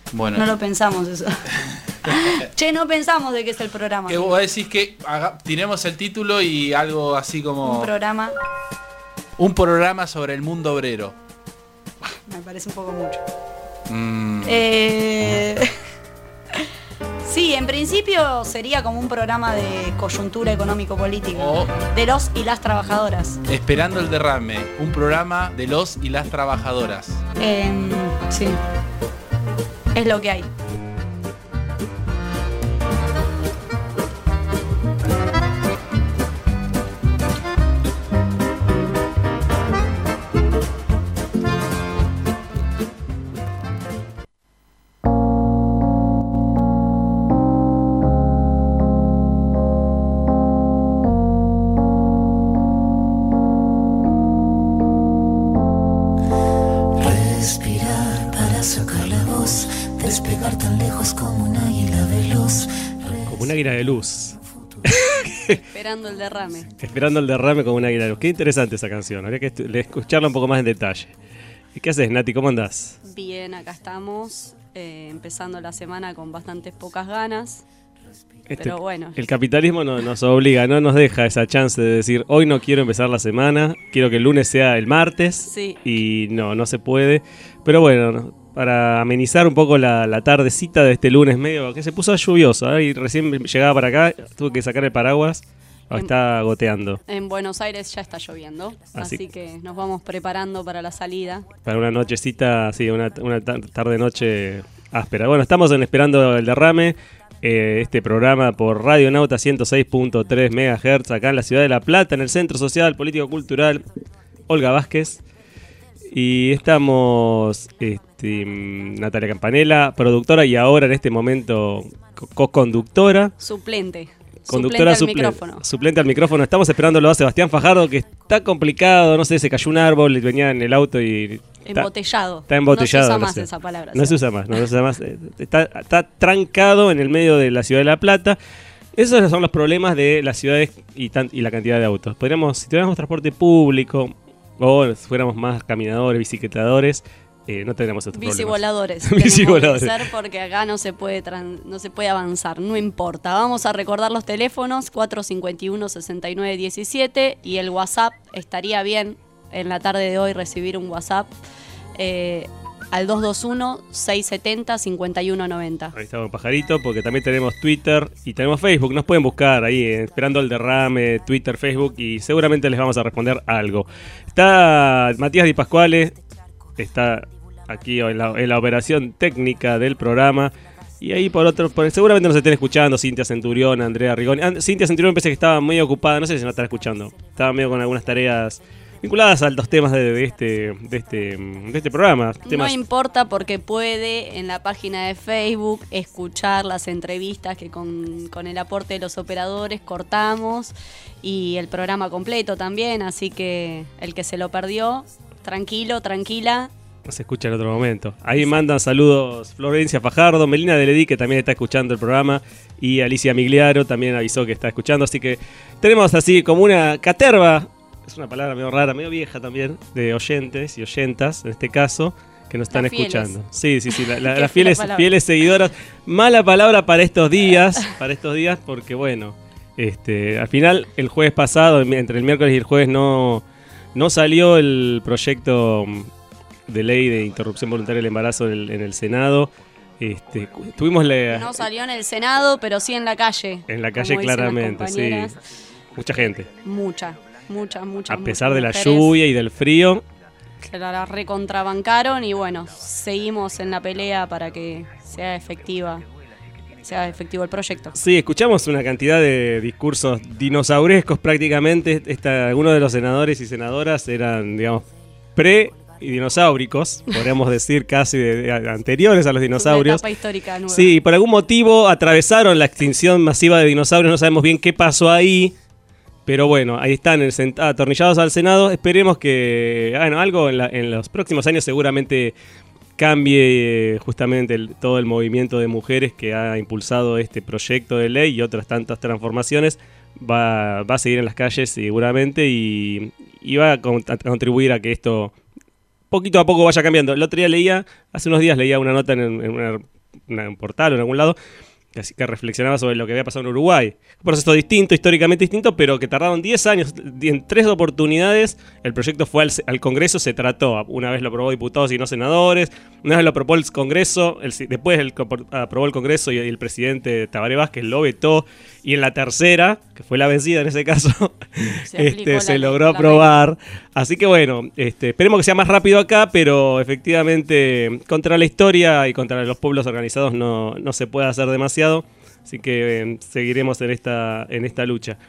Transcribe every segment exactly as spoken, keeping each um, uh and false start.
Bueno. No lo pensamos eso. Che, no pensamos de qué es el programa. Que vos decís que haga, tiremos el título y algo así como... Un programa. Un programa sobre el mundo obrero. Me parece un poco mucho. Mm. Eh... Sí, en principio sería como un programa de coyuntura económico-política. O de los y las trabajadoras. Esperando el derrame, un programa de los y las trabajadoras. Eh, sí. Es lo que hay. Un águila de luz. Esperando el derrame. Esperando el derrame como un águila de luz. Qué interesante esa canción. Habría que estu- escucharla un poco más en detalle. ¿Y qué haces, Nati? ¿Cómo andás? Bien, acá estamos. Eh, empezando la semana con bastantes pocas ganas. Este, pero bueno. El capitalismo no, nos obliga, no nos deja esa chance de decir hoy no quiero empezar la semana, quiero que el lunes sea el martes. Sí. Y no, no se puede. Pero bueno, para amenizar un poco la, la tardecita de este lunes medio, que se puso lluvioso, ¿eh? Y recién llegaba para acá, tuve que sacar el paraguas, En, está goteando. En Buenos Aires ya está lloviendo, así, Así que nos vamos preparando para la salida. Para una nochecita, sí, una, una tarde-noche áspera. Bueno, estamos en Esperando el Derrame, eh, este programa por Radio Nauta ciento seis punto tres megahertz, acá en la ciudad de La Plata, en el Centro Social, Político Cultural Olga Vázquez. Y estamos este, Natalia Campanella, productora y ahora en este momento co-conductora. Suplente. Conductora suplente al suple- micrófono. Suplente al micrófono. Estamos esperándolo a Sebastián Fajardo, que está complicado, no sé, se cayó un árbol, venía en el auto y... Embotellado. Está embotellado. No se usa no más sé. esa palabra. No se usa más, no se usa más. Está, está trancado en el medio de la ciudad de La Plata. Esos son los problemas de las ciudades y, tan, y la cantidad de autos. Podríamos, si tuviéramos transporte público o si fuéramos más caminadores, bicicletadores, eh, no tendríamos estos problemas. Bicivoladores. Bicivoladores. Tenemos que ser porque acá no se puede tran- no se puede avanzar, no importa. Vamos a recordar los teléfonos cuatro cinco uno, seis nueve uno siete y el WhatsApp. Estaría bien en la tarde de hoy recibir un WhatsApp eh, al dos dos uno, seis siete cero, cinco uno nueve cero. Ahí está un pajarito, porque también tenemos Twitter y tenemos Facebook. Nos pueden buscar ahí, eh, Esperando el Derrame, Twitter, Facebook, y seguramente les vamos a responder algo. Está Matías Di Pasquale, está aquí en la, en la operación técnica del programa. Y ahí por otro, por, seguramente nos estén escuchando Cintia Centurión, Andrea Rigoni. And, Cintia Centurión pensé que estaba muy ocupada, no sé si nos están escuchando. Estaba medio con algunas tareas vinculadas a los temas de, de, este, de, este, de este programa. Temas... No importa porque puede en la página de Facebook escuchar las entrevistas que con, con el aporte de los operadores cortamos y el programa completo también, así que el que se lo perdió, tranquilo, tranquila. Se escucha en otro momento. Ahí mandan saludos Florencia Fajardo, Melina Deledí, que también está escuchando el programa, y Alicia Migliaro también avisó que está escuchando, así que tenemos así como una caterva. Es una palabra medio rara, medio vieja también, de oyentes y oyentas, en este caso, que nos están las escuchando. Sí, sí, sí, la, la, Qué las fieles, palabra. fieles seguidoras. Mala palabra para estos días, para estos días, porque bueno, este, al final, el jueves pasado, entre el miércoles y el jueves, no, no salió el proyecto de ley de interrupción voluntaria del embarazo en el, en el Senado. Este, tuvimos la... No salió en el Senado, pero sí en la calle. En la calle, como dicen las claramente, sí. compañeras. Mucha gente. Mucha, mucha, mucha. A pesar muchas de la mujeres lluvia y del frío. se la recontrabancaron y bueno, seguimos en la pelea para que sea efectiva, sea efectivo el proyecto. Sí, escuchamos una cantidad de discursos dinosaurescos prácticamente. Esta, algunos de los senadores y senadoras eran, digamos, pre y dinosauricos, podríamos decir casi de, de, anteriores a los dinosaurios. Una etapa histórica nueva. Sí, por algún motivo atravesaron la extinción masiva de dinosaurios, no sabemos bien qué pasó ahí. Pero bueno, ahí están atornillados al Senado. Esperemos que, bueno, algo en, la, en los próximos años seguramente cambie eh, justamente el, todo el movimiento de mujeres que ha impulsado este proyecto de ley y otras tantas transformaciones. Va, va a seguir en las calles seguramente y, y va a, con, a contribuir a que esto poquito a poco vaya cambiando. El otro día leía, hace unos días leía una nota en, en una una, un portal o en algún lado, que, que reflexionaba sobre lo que había pasado en Uruguay. Un proceso distinto, históricamente distinto, pero que tardaron diez años. En tres oportunidades el proyecto fue al, al Congreso, se trató. Una vez lo aprobó diputados y no senadores, una vez lo aprobó el Congreso, el, después el, aprobó el Congreso y el presidente Tabaré Vázquez lo vetó, y en la tercera, que fue la vencida en ese caso, se, este, se logró ley, aprobar. Así que bueno, este, esperemos que sea más rápido acá, pero efectivamente contra la historia y contra los pueblos organizados no, no se puede hacer demasiado. Así que eh, seguiremos en esta, en esta lucha.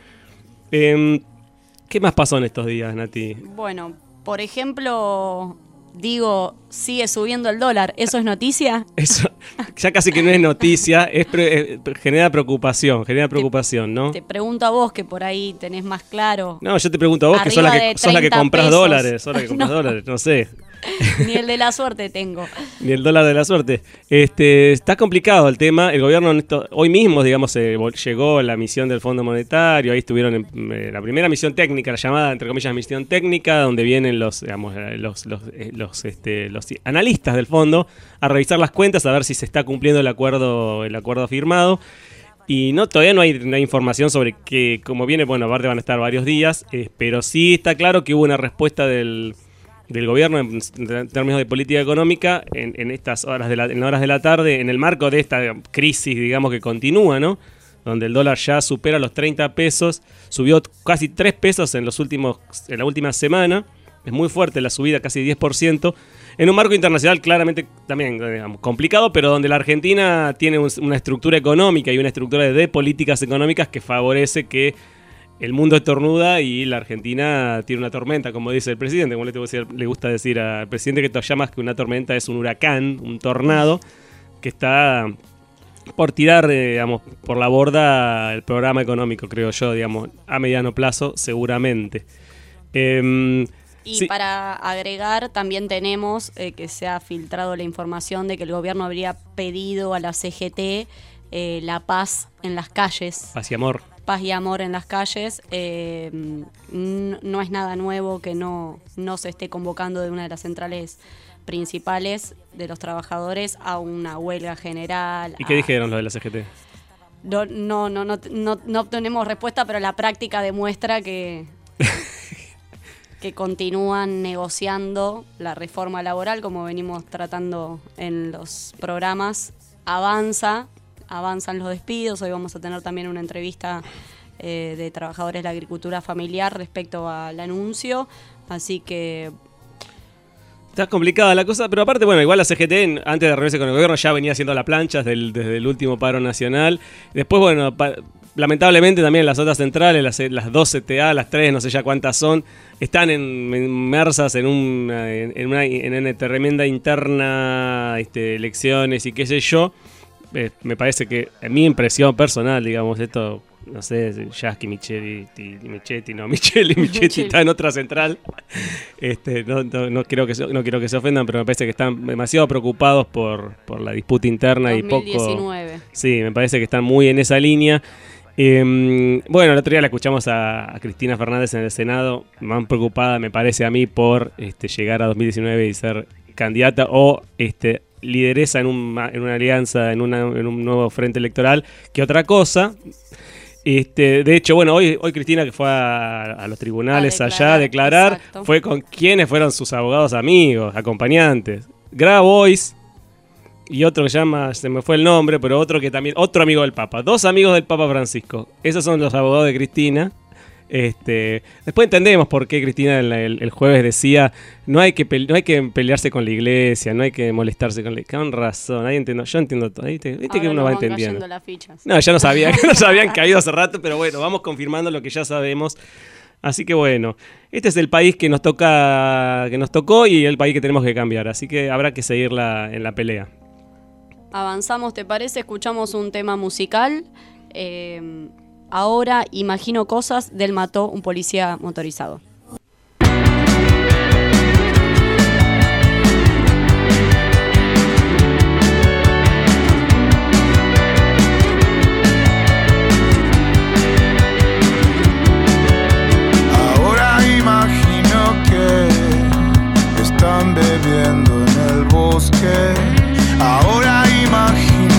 Eh, ¿Qué más pasó en estos días, Nati? Bueno, por ejemplo, digo, sigue subiendo el dólar. ¿Eso es noticia? Eso ya casi que no es noticia, es pre, eh, genera preocupación, genera preocupación, ¿no? Te pregunto a vos, que por ahí tenés más claro. No, yo te pregunto a vos, que sos la que, sos la que compras pesos. dólares, sos la que compras no. dólares, no sé. Ni el de la suerte tengo. Ni el dólar de la suerte. Este, está complicado el tema. El gobierno esto, hoy mismo, digamos, eh, llegó la misión del Fondo Monetario. Ahí estuvieron en, eh, la primera misión técnica, la llamada, entre comillas, misión técnica, donde vienen los, digamos, los, los, eh, los, este, los analistas del fondo a revisar las cuentas, a ver si se está cumpliendo el acuerdo, el acuerdo firmado. Y no, todavía no hay, no hay información sobre que, cómo viene. Bueno, aparte van a estar varios días, eh, pero sí está claro que hubo una respuesta del del gobierno en, en términos de política económica en, en estas horas de la, en horas de la tarde, en el marco de esta crisis, digamos, que continúa, ¿no? Donde el dólar ya supera los treinta pesos, subió casi tres pesos en los últimos, en la última semana, es muy fuerte la subida, casi diez por ciento, en un marco internacional claramente también, digamos, complicado, pero donde la Argentina tiene un, una estructura económica y una estructura de políticas económicas que favorece que el mundo estornuda y la Argentina tiene una tormenta, como dice el presidente. Como le, le gusta decir al presidente, que todavía más que una tormenta es un huracán, un tornado, que está por tirar, eh, digamos, por la borda el programa económico, creo yo, digamos, a mediano plazo, seguramente. Eh, y sí. Para agregar, también tenemos eh, que se ha filtrado la información de que el gobierno habría pedido a la C G T eh, la paz en las calles. Paz y amor. Paz y amor en las calles. Eh, n- no es nada nuevo que no, no se esté convocando de una de las centrales principales de los trabajadores a una huelga general. ¿Y qué a... dijeron los de la C G T? No, no, no, no, no, no obtenemos respuesta, pero la práctica demuestra que, que continúan negociando la reforma laboral, como venimos tratando en los programas. Avanza. Avanzan los despidos. Hoy vamos a tener también una entrevista eh, de trabajadores de la agricultura familiar respecto al anuncio. Así que... Está complicada la cosa, pero aparte, bueno, igual la C G T, antes de reunirse con el gobierno, ya venía haciendo la plancha desde el, desde el último paro nacional. Después, bueno, pa- lamentablemente también las otras centrales, las, las dos C T A, las tres, no sé ya cuántas son, están en, inmersas en, un, en, en, una, en una tremenda interna, este, elecciones y qué sé yo. Eh, me parece que, en mi impresión personal, digamos, esto, no sé, Yasky, Michetti, Michetti, no, Micheli, Michetti está en otra central. Este, no, no, no, quiero que se, no quiero que se ofendan, pero me parece que están demasiado preocupados por, por la disputa interna dos mil diecinueve. Y poco. Sí, me parece que están muy en esa línea. Eh, bueno, el otro día la escuchamos a, a Cristina Fernández en el Senado, más preocupada, me parece a mí, por este, llegar a dos mil diecinueve y ser candidata o este lideresa en, un, en una alianza, en, una, en un nuevo frente electoral, que otra cosa. Este, de hecho, bueno, hoy, hoy Cristina, que fue a, a los tribunales a declarar, allá a declarar, exacto, fue con quienes fueron sus abogados amigos, acompañantes. Grabois y otro que se llama, se me fue el nombre, pero otro que también, otro amigo del Papa, dos amigos del Papa Francisco. Esos son los abogados de Cristina. Este, después entendemos por qué Cristina el, el, el jueves decía no hay que pele- no hay que pelearse con la iglesia, no hay que molestarse con la iglesia. Con razón, ahí entiendo, yo entiendo todo. Viste, viste que uno va entendiendo. No, ya no sabía, que nos habían caído hace rato, pero bueno, vamos confirmando lo que ya sabemos. Así que bueno, este es el país que nos toca, que nos tocó y el país que tenemos que cambiar. Así que habrá que seguirla en la pelea. Avanzamos, ¿te parece? Escuchamos un tema musical. Eh, ahora imagino cosas del Mató un policía motorizado. Ahora imagino que están bebiendo en el bosque. Ahora imagino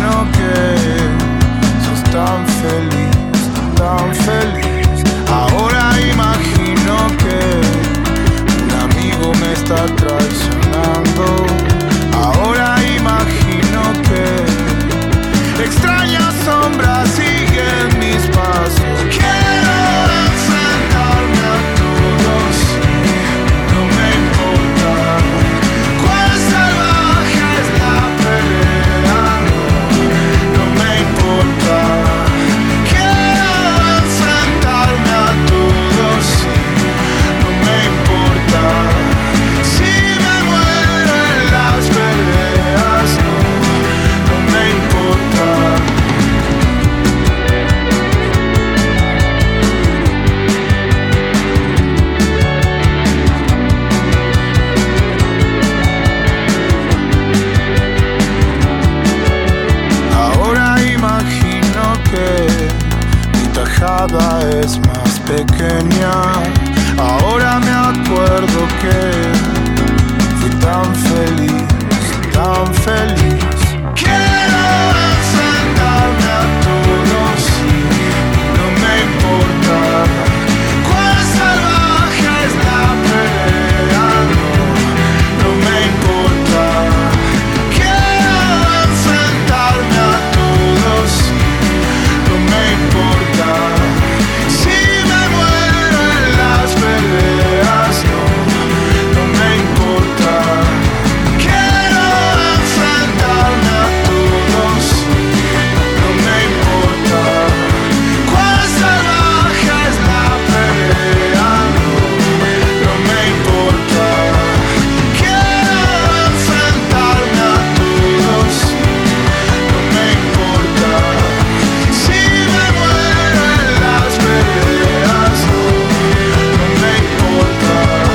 pequeña. Ahora me acuerdo que fui tan feliz, tan feliz. Quiero enfrentarme a todos y no me importa cuán salvaje es la pelea, no, no me importa. Quiero enfrentarme a todos y no me importa. Si me muero en las peleas, no, no me importa. Quiero enfrentarme a todos y no me importa cuán salvaje es la pelea, no, no me importa. Quiero enfrentarme a todos y no me importa. Si me muero en las peleas, no, no me importa.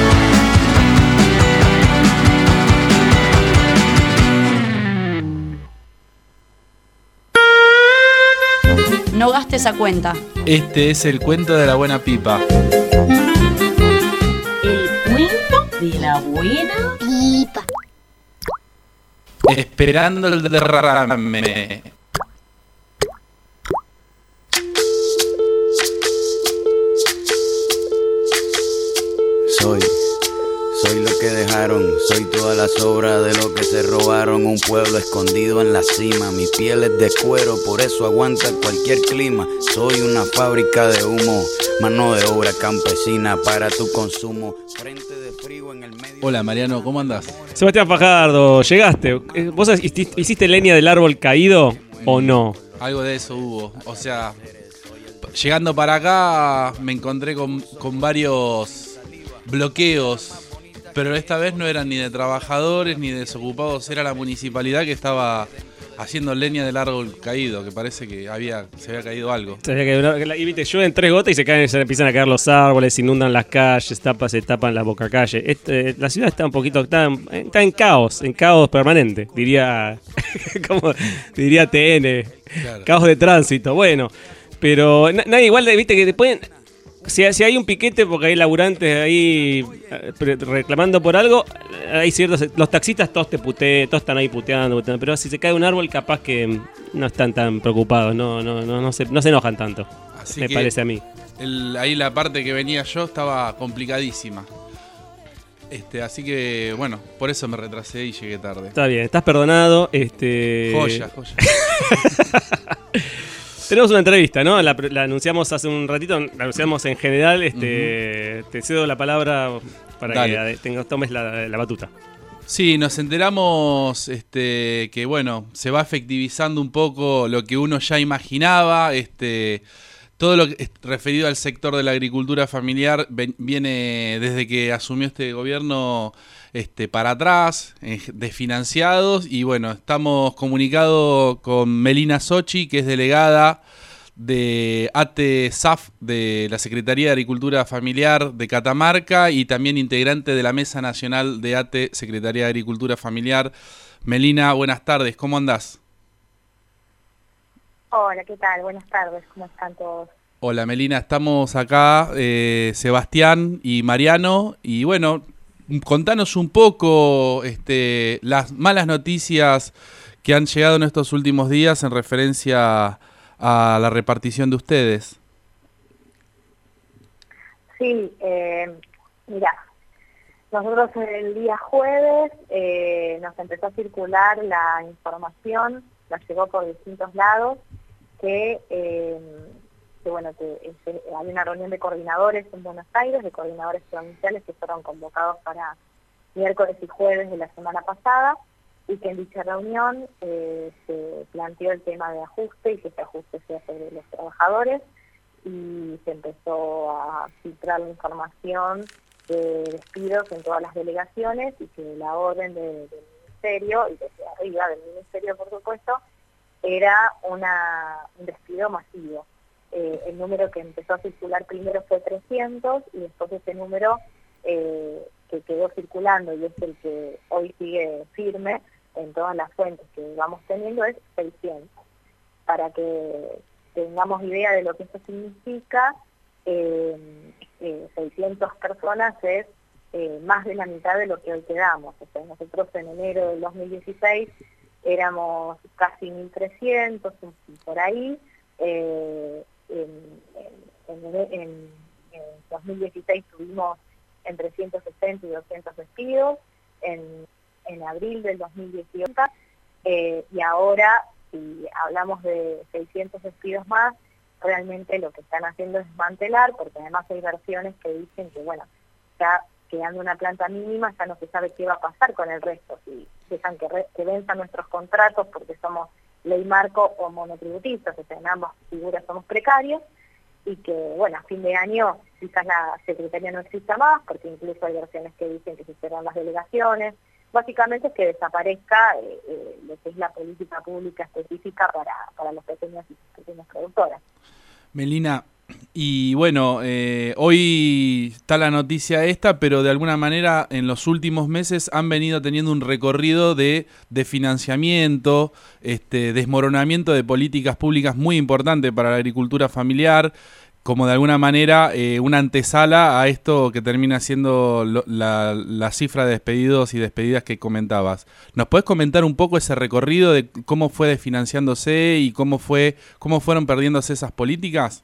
No gastes a cuenta. Este es el cuento de la buena pipa. El cuento de la buena Pipa. Esperando el derrame. Soy, soy lo que dejaron, soy toda la sobra de lo que se robaron. Un pueblo escondido en la cima, mi piel es de cuero, por eso aguanta cualquier clima. Soy una fábrica de humo, mano de obra campesina para tu consumo. Frente de frío en el medio. Hola Mariano, ¿cómo andás? Sebastián Fajardo, llegaste. Eh, ¿Vos hiciste hiciste leña del árbol caído o no? Algo de eso hubo. O sea, llegando para acá me encontré con, con varios bloqueos, pero esta vez no eran ni de trabajadores ni de desocupados, era la municipalidad que estaba haciendo leña del árbol caído, que parece que había se había caído algo. O sea, que, y viste, llueven tres gotas y se caen, se empiezan a caer los árboles, se inundan las calles, tapa, se tapan las bocacalles. Este, la ciudad está un poquito, está en, está en caos, en caos permanente, diría, como diría T N, Claro. Caos de tránsito. Bueno, pero na- nadie igual, viste que después, si, si hay un piquete porque hay laburantes ahí eh, pre- reclamando por algo, hay ciertos, los taxistas todos te putean, todos están ahí puteando, puteando, pero si se cae un árbol capaz que mm, no están tan preocupados, no, no, no, no se, no se enojan tanto. Así Me que parece a mí. el- ahí la parte que venía yo estaba complicadísima. Este, así que bueno, por eso me retrasé y llegué tarde. Está bien, estás perdonado. Este... Joya, joya. Tenemos una entrevista, ¿no? La, la anunciamos hace un ratito, la anunciamos en general. Este, uh-huh. Te cedo la palabra para Dale. que tengas, tomes la, la batuta. Sí, nos enteramos este, que bueno, se va efectivizando un poco lo que uno ya imaginaba. Este, todo lo que es referido al sector de la agricultura familiar ven, viene desde que asumió este gobierno este, para atrás, eh, desfinanciados. Y bueno, estamos comunicados con Melina Sochi, que es delegada de A T E S A F, de la Secretaría de Agricultura Familiar de Catamarca, y también integrante de la Mesa Nacional de A T E, Secretaría de Agricultura Familiar. Melina, buenas tardes, ¿cómo andás? Hola, ¿qué tal? Buenas tardes, ¿cómo están todos? Hola Melina, estamos acá, eh, Sebastián y Mariano, y bueno, contanos un poco este, las malas noticias que han llegado en estos últimos días en referencia a la repartición de ustedes. Sí, eh, mira, nosotros el día jueves eh, nos empezó a circular la información, nos llegó por distintos lados, que, eh, que bueno, que este, hay una reunión de coordinadores en Buenos Aires, de coordinadores provinciales que fueron convocados para miércoles y jueves de la semana pasada, y que en dicha reunión eh, se planteó el tema de ajuste y que ese ajuste sea sobre los trabajadores, y se empezó a filtrar la información de despidos en todas las delegaciones, y que la orden de, del ministerio, y desde arriba del ministerio por supuesto, era una, un despido masivo. Eh, el número que empezó a circular primero fue trescientos, y después ese número eh, que quedó circulando, y es el que hoy sigue firme en todas las fuentes que vamos teniendo, es seiscientos. Para que tengamos idea de lo que esto significa, eh, eh, seiscientas personas es eh, más de la mitad de lo que hoy quedamos. O sea, nosotros en enero del dos mil dieciséis éramos casi mil trescientos, por ahí. Eh, en, en, en, en, en dos mil dieciséis tuvimos entre ciento sesenta y doscientos despidos, en, en abril del dos mil dieciocho, eh, y ahora, si hablamos de seiscientos despidos más, realmente lo que están haciendo es desmantelar, porque además hay versiones que dicen que, bueno, ya quedando una planta mínima, ya no se sabe qué va a pasar con el resto, si dejan que, re, que venzan nuestros contratos porque somos ley marco o monotributistas, o sea, en ambas figuras somos precarios, y que, bueno, a fin de año quizás la Secretaría no exista más, porque incluso hay versiones que dicen que se cerran las delegaciones. Básicamente es que desaparezca eh, eh, lo que es la política pública específica para, para los pequeños y pequeñas productoras. Melina, y bueno, eh, hoy está la noticia esta, pero de alguna manera en los últimos meses han venido teniendo un recorrido de, de financiamiento, este, desmoronamiento de políticas públicas muy importante para la agricultura familiar, como de alguna manera eh, una antesala a esto que termina siendo lo, la, la cifra de despedidos y despedidas que comentabas. ¿Nos puedes comentar un poco ese recorrido de cómo fue desfinanciándose y cómo fue cómo fueron perdiéndose esas políticas?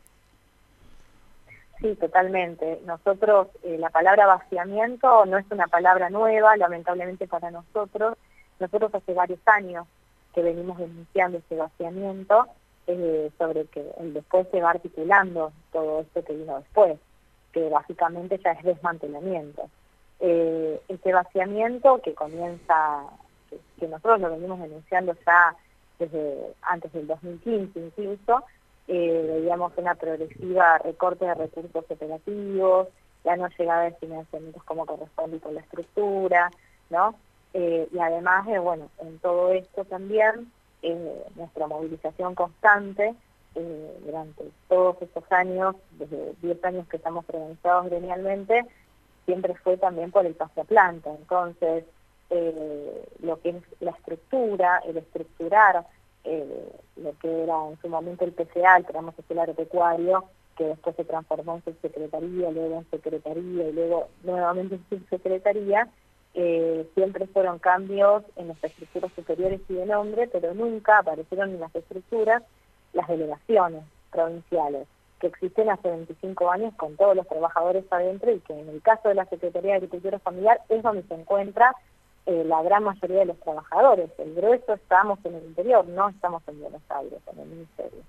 Sí, totalmente. Nosotros, eh, la palabra vaciamiento no es una palabra nueva, lamentablemente para nosotros. Nosotros hace varios años que venimos denunciando ese vaciamiento, eh, sobre que después se va articulando todo esto que vino después, que básicamente ya es desmantelamiento. Eh, este vaciamiento que comienza, que, que nosotros lo venimos denunciando ya desde antes del dos mil quince incluso, Eh, veíamos una progresiva recorte de recursos operativos, la no llegada de financiamientos como corresponde con la estructura, ¿no? Eh, y además, eh, bueno, en todo esto también, eh, nuestra movilización constante eh, durante todos estos años, desde diez años que estamos organizados gremialmente, siempre fue también por el pase a planta. Entonces, eh, lo que es la estructura, el estructurar, Eh, lo que era en su momento el P C A, el Programa Social Agropecuario, que después se transformó en subsecretaría, luego en secretaría y luego nuevamente en subsecretaría, eh, siempre fueron cambios en las estructuras superiores y de nombre, pero nunca aparecieron en las estructuras las delegaciones provinciales, que existen hace veinticinco años con todos los trabajadores adentro, y que en el caso de la Secretaría de Agricultura Familiar es donde se encuentra Eh, la gran mayoría de los trabajadores. El grueso estamos en el interior, no estamos en Buenos Aires, en el ministerio.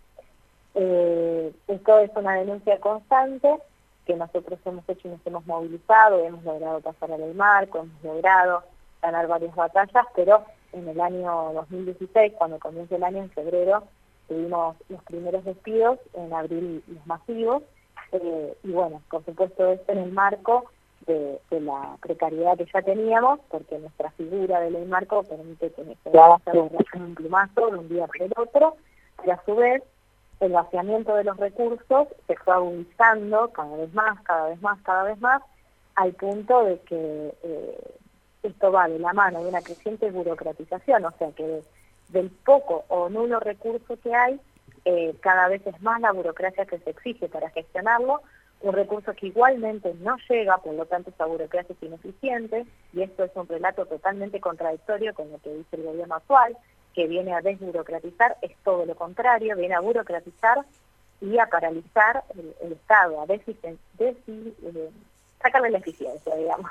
Eh, esto es una denuncia constante que nosotros hemos hecho y nos hemos movilizado, hemos logrado pasar a ley marco, hemos logrado ganar varias batallas, pero en el año dos mil dieciséis, cuando comienza el año, en febrero, tuvimos los primeros despidos, en abril los masivos, eh, y bueno, por supuesto esto en el marco De, de la precariedad que ya teníamos, porque nuestra figura de ley marco permite que se pueda hacer un plumazo de un día para el otro, pero a su vez el vaciamiento de los recursos se fue agudizando cada vez más, cada vez más, cada vez más, al punto de que eh, esto va de la mano de una creciente burocratización, o sea que de, del poco o nulo recurso que hay, eh, cada vez es más la burocracia que se exige para gestionarlo, un recurso que igualmente no llega, por lo tanto esa burocracia es ineficiente, y esto es un relato totalmente contradictorio con lo que dice el gobierno actual, que viene a desburocratizar, es todo lo contrario, viene a burocratizar y a paralizar el, el Estado, a deficien, defi, eh, sacarle la eficiencia, digamos.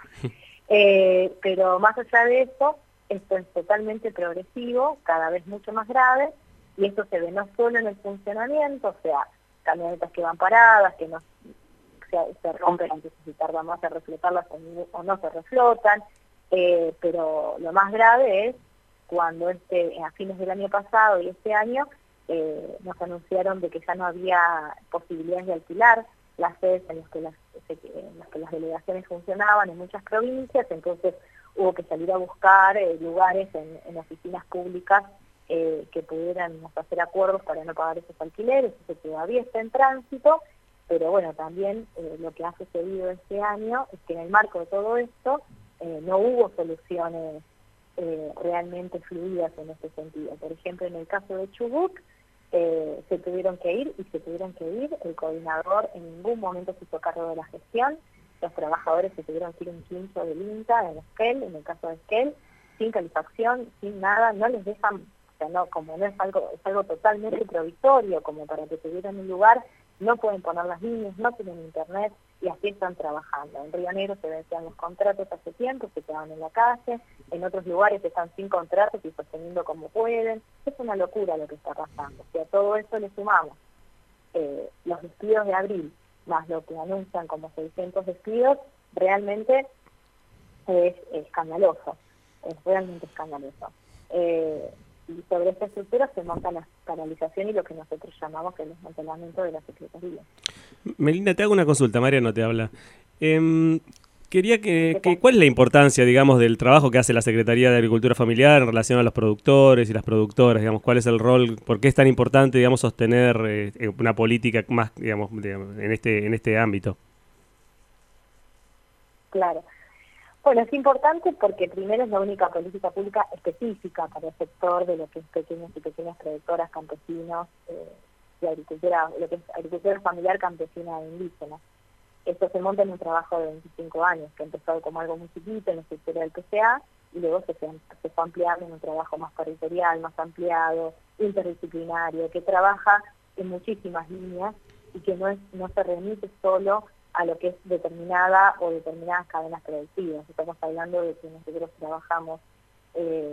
eh, pero más allá de eso, esto es totalmente progresivo, cada vez mucho más grave, y esto se ve no solo en el funcionamiento, o sea, camionetas que van paradas, que no Se, se rompen antes de tarda más a reflotarlas o no se reflotan, eh, pero lo más grave es cuando este a fines del año pasado y este año eh, nos anunciaron de que ya no había posibilidades de alquilar las sedes en las que las, en las, que las delegaciones funcionaban en muchas provincias, entonces hubo que salir a buscar eh, lugares en, en oficinas públicas eh, que pudieran hacer acuerdos para no pagar esos alquileres, eso todavía está en tránsito. Pero bueno, también eh, lo que ha sucedido este año es que en el marco de todo esto eh, no hubo soluciones eh, realmente fluidas en este sentido. Por ejemplo, en el caso de Chubut, eh, se tuvieron que ir y se tuvieron que ir. El coordinador en ningún momento se hizo cargo de la gestión. Los trabajadores se tuvieron que ir un quincho del INTA, en Esquel, en el caso de Esquel, sin calefacción, sin nada, no les dejan, o sea, no, como no es algo, es algo totalmente provisorio, como para que tuvieran un lugar, no pueden poner las líneas, no tienen internet, y así están trabajando. En Río Negro se vencían los contratos hace tiempo, se quedaban en la calle, en otros lugares están sin contratos y sosteniendo como pueden. Es una locura lo que está pasando. Si a todo esto le sumamos eh, los despidos de abril, más lo que anuncian como seiscientos despidos, realmente es escandaloso, es realmente escandaloso. Eh, y sobre esta estructura se monta la paralización y lo que nosotros llamamos el desmantelamiento de la Secretaría. Melina, te hago una consulta, Mariano te habla. Eh, quería que, que, ¿cuál es la importancia, digamos, del trabajo que hace la Secretaría de Agricultura Familiar en relación a los productores y las productoras? Digamos, ¿cuál es el rol? ¿Por qué es tan importante, digamos, sostener eh, una política más, digamos, digamos, en este en este ámbito? Claro. Bueno, es importante porque primero es la única política pública específica para el sector de lo que es pequeñas y pequeñas productoras, campesinos, eh, de agricultura, lo que es agricultura familiar, campesina e indígena. Esto se monta en un trabajo de veinticinco años, que empezó como algo muy chiquito en la estructura del P C A, y luego se, se fue ampliando en un trabajo más territorial, más ampliado, interdisciplinario, que trabaja en muchísimas líneas y que no, es, no se remite solo a lo que es determinada o determinadas cadenas productivas. Estamos hablando de que nosotros trabajamos eh,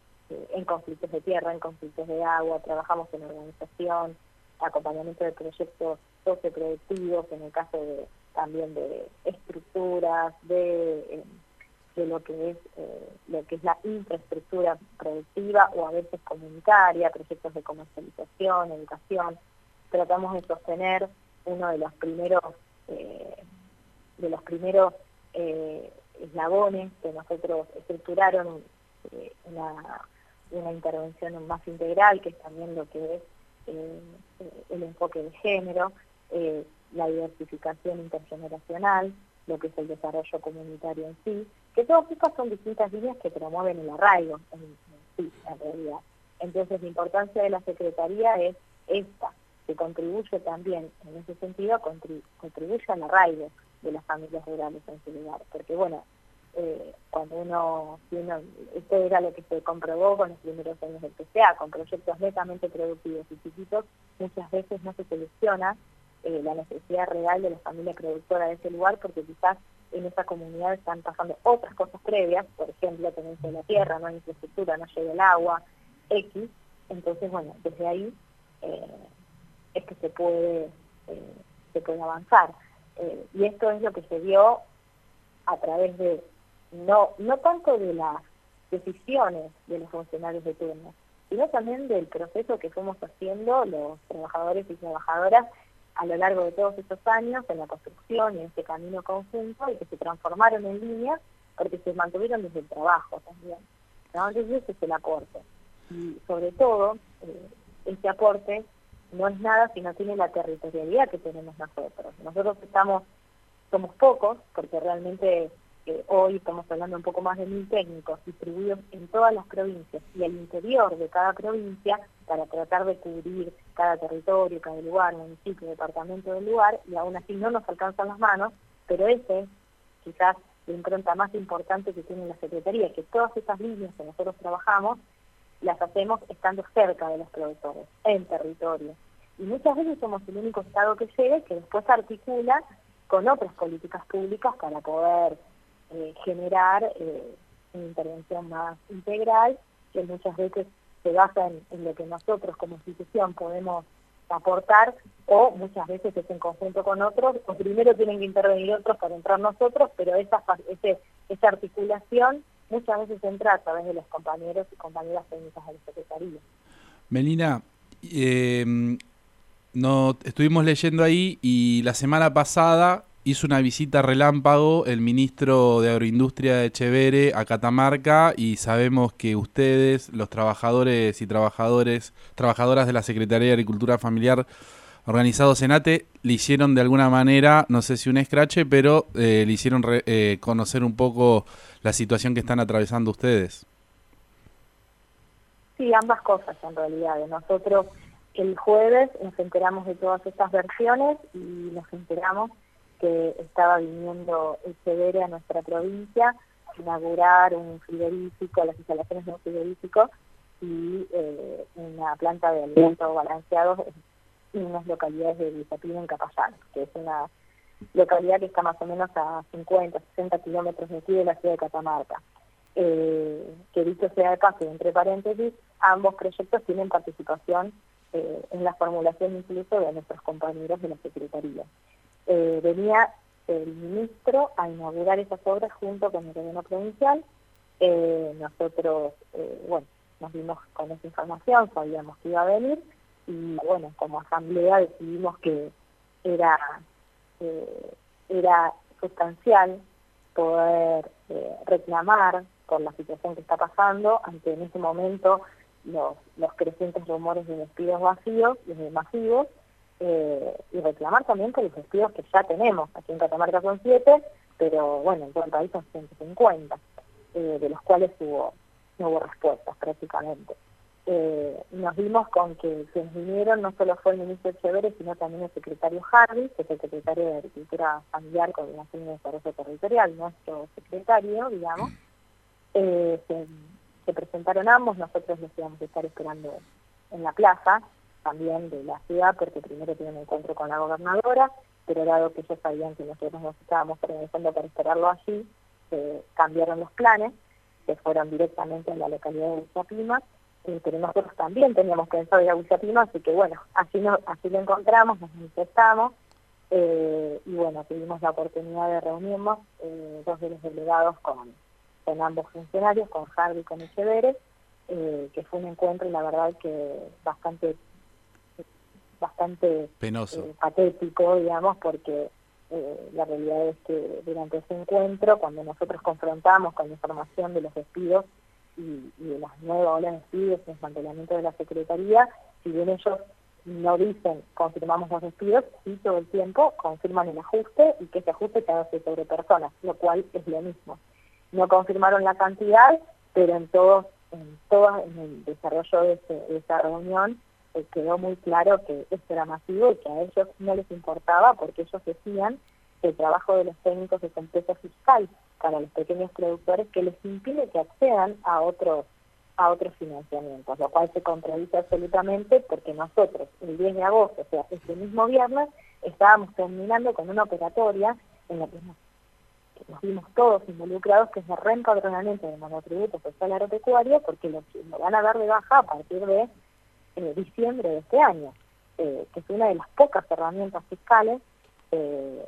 en conflictos de tierra, en conflictos de agua, trabajamos en organización, acompañamiento de proyectos socioproductivos, en el caso de también de estructuras, de, eh, de lo que es eh, lo que es la infraestructura productiva o a veces comunitaria, proyectos de comercialización, educación. Tratamos de sostener uno de los primeros Eh, de los primeros eh, eslabones que nosotros estructuraron eh, una, una intervención más integral, que es también lo que es eh, el enfoque de género, eh, la diversificación intergeneracional, lo que es el desarrollo comunitario en sí, que todas estas son distintas líneas que promueven el arraigo en, en sí, en realidad. Entonces la importancia de la Secretaría es esta, que contribuye también, en ese sentido, contribu contribuye al arraigo de las familias rurales en su lugar. Porque, bueno, eh, cuando uno, si uno, esto era lo que se comprobó con los primeros años del P C A, con proyectos netamente productivos y chiquitos, muchas veces no se soluciona eh, la necesidad real de la familia productora de ese lugar, porque quizás en esa comunidad están pasando otras cosas previas, por ejemplo, tenencia de la tierra, no hay infraestructura, no llega el agua, X. Entonces, bueno, desde ahí Eh, es que se puede eh, se puede avanzar. Eh, y esto es lo que se dio a través de, no no tanto de las decisiones de los funcionarios de turno, sino también del proceso que fuimos haciendo los trabajadores y trabajadoras a lo largo de todos estos años en la construcción y en este camino conjunto, y que se transformaron en línea porque se mantuvieron desde el trabajo también, ¿no? Entonces ese es el aporte. Y sobre todo, eh, este aporte no es nada si no tiene la territorialidad que tenemos nosotros. Nosotros estamos, somos pocos, porque realmente eh, hoy estamos hablando un poco más de mil técnicos distribuidos en todas las provincias y al interior de cada provincia para tratar de cubrir cada territorio, cada lugar, municipio, departamento del lugar, y aún así no nos alcanzan las manos, pero ese es quizás la impronta más importante que tiene la Secretaría, que todas esas líneas que nosotros trabajamos las hacemos estando cerca de los productores, en territorio. Y muchas veces somos el único Estado que llega y que después articula con otras políticas públicas para poder eh, generar eh, una intervención más integral, que muchas veces se basa en, en lo que nosotros como institución podemos aportar, o muchas veces es en conjunto con otros, o primero tienen que intervenir otros para entrar nosotros, pero esa, ese, esa articulación muchas veces entra a través de los compañeros y compañeras técnicas de la Secretaría. Melina, eh, no, estuvimos leyendo ahí y la semana pasada hizo una visita relámpago el ministro de Agroindustria de Echeverre a Catamarca, y sabemos que ustedes, los trabajadores y trabajadores, trabajadoras de la Secretaría de Agricultura Familiar organizados en ATE, le hicieron de alguna manera, no sé si un escrache, pero eh, le hicieron re, eh, conocer un poco la situación que están atravesando ustedes. Sí, ambas cosas en realidad. Nosotros el jueves nos enteramos de todas estas versiones y nos enteramos que estaba viniendo Echeverre a nuestra provincia a inaugurar un frigorífico, las instalaciones de un frigorífico y eh, una planta de alimentos balanceados en unas localidades de Guisapina, en Capayán, que es una localidad que está más o menos a cincuenta, sesenta kilómetros de aquí de la ciudad de Catamarca. Eh, que dicho sea de paso, entre paréntesis, ambos proyectos tienen participación eh, en la formulación incluso de nuestros compañeros de la Secretaría. Eh, venía el ministro a inaugurar esas obras junto con el gobierno provincial. Eh, nosotros, eh, bueno, nos dimos con esa información, sabíamos que iba a venir y, bueno, como asamblea decidimos que era, eh, era sustancial poder eh, reclamar por la situación que está pasando ante en este momento los, los crecientes rumores de despidos vacíos, desde masivos, eh, y reclamar también por los despidos que ya tenemos. Aquí en Catamarca son siete, pero bueno, en todo el país son ciento cincuenta, eh, de los cuales hubo, no hubo respuestas prácticamente. Eh, nos dimos con que quienes vinieron no solo fue el ministro Echeverre, sino también el secretario Hardy, que es el secretario de Agricultura Familiar, Coordinación y Desarrollo Territorial, nuestro secretario, digamos. Eh, se, se presentaron ambos, nosotros los íbamos a estar esperando en la plaza, también de la ciudad, porque primero tienen un encuentro con la gobernadora, pero dado que ellos sabían que nosotros nos estábamos organizando para esperarlo allí, se cambiaron los planes, se fueron directamente a la localidad de Guisapima, eh, pero nosotros también teníamos pensado ir a Guisapima, así que bueno, así, no, así lo encontramos, nos manifestamos, eh, y bueno, tuvimos la oportunidad de reunirnos, eh, dos de los delegados con, con ambos funcionarios, con Hardy y con Echeverre, eh, que fue un encuentro, y la verdad que bastante bastante penoso, eh, patético, digamos, porque eh, la realidad es que durante ese encuentro, cuando nosotros confrontamos con la información de los despidos y, y de las nuevas olas de despidos y desmantelamiento de la Secretaría, si bien ellos no dicen confirmamos los despidos, sí todo el tiempo confirman el ajuste y que ese ajuste se hace sobre personas, lo cual es lo mismo. No confirmaron la cantidad, pero en todos, en todo en el desarrollo de, ese, de esa reunión quedó muy claro que esto era masivo y que a ellos no les importaba, porque ellos decían que el trabajo de los técnicos es un peso fiscal para los pequeños productores que les impide que accedan a otros a otros financiamientos, lo cual se contradice absolutamente porque nosotros el diez de agosto, o sea, ese mismo viernes, estábamos terminando con una operatoria en la que nos, que nos vimos todos involucrados, que es el reempadronamiento de monotributo social agropecuario, porque lo, lo van a dar de baja a partir de Eh, diciembre de este año, eh, que es una de las pocas herramientas fiscales eh,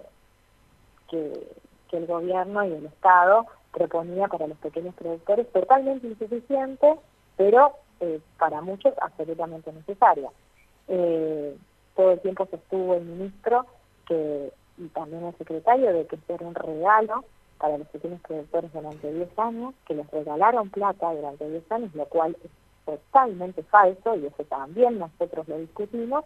que, que el gobierno y el Estado proponía para los pequeños productores, totalmente insuficiente, pero eh, para muchos absolutamente necesaria. Eh, todo el tiempo sostuvo el ministro que, y también el secretario, de que esto era un regalo para los pequeños productores durante diez años, que les regalaron plata durante diez años, lo cual es totalmente falso, y eso también nosotros lo discutimos,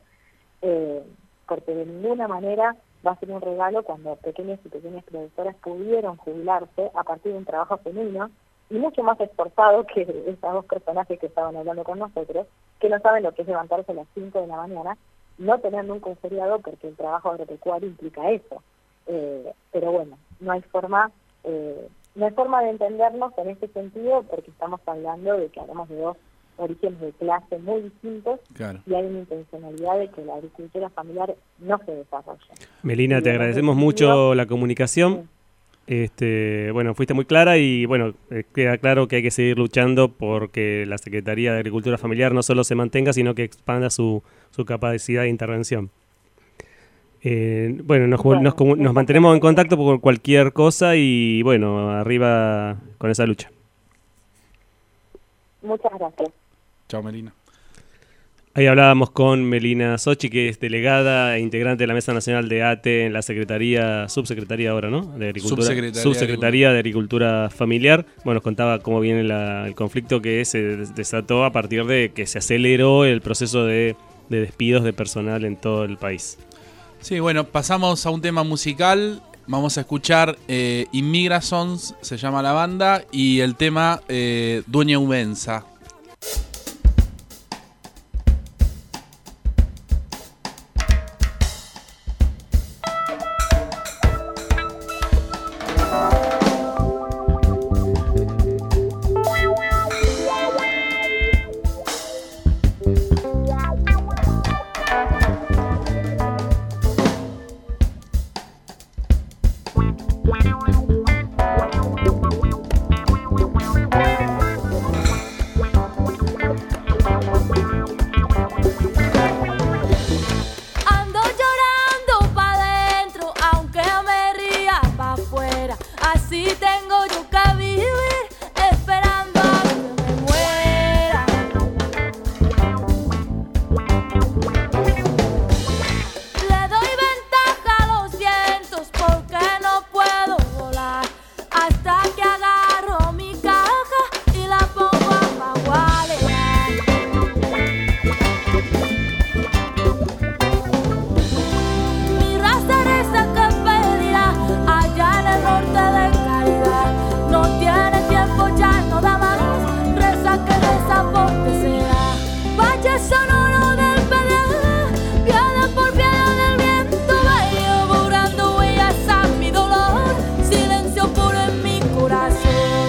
eh, porque de ninguna manera va a ser un regalo cuando pequeños y pequeñas productoras pudieron jubilarse a partir de un trabajo genuino y mucho más esforzado que esos dos personajes que estaban hablando con nosotros, que no saben lo que es levantarse a las cinco de la mañana, no tener nunca un feriado, porque el trabajo agropecuario implica eso. Eh, pero bueno, no hay forma eh, no hay forma de entendernos en este sentido, porque estamos hablando de que hablamos de dos orígenes de clase muy distintos, claro, y hay una intencionalidad de que la agricultura familiar no se desarrolle. Melina, y te agradecemos mucho la comunicación. Sí. Este, bueno, fuiste muy clara y bueno, eh, queda claro que hay que seguir luchando porque la Secretaría de Agricultura Familiar no solo se mantenga, sino que expanda su, su capacidad de intervención. Eh, bueno, nos, bueno, nos, nos, nos mantenemos en contacto por cualquier cosa y bueno, arriba con esa lucha. Muchas gracias. Chao, Melina. Ahí hablábamos con Melina Sochi, que es delegada e integrante de la Mesa Nacional de A T E en la Secretaría, Subsecretaría ahora, ¿no? De Agricultura, Subsecretaría, Subsecretaría de, Agricultura. de Agricultura Familiar. Bueno, nos contaba cómo viene la, el conflicto que se desató a partir de que se aceleró el proceso de, de despidos de personal en todo el país. Sí, bueno, pasamos a un tema musical. Vamos a escuchar eh, Immigrasons, se llama la banda, y el tema eh, Dueña Ubenza. Mi raza reza que pedirá allá en el norte de caridad. No tiene tiempo, ya no da más. Reza que reza porque será. Valle sonoro del Pedregal, piedra por piedra del viento vaya borrando huellas a mi dolor. Silencio puro en mi corazón.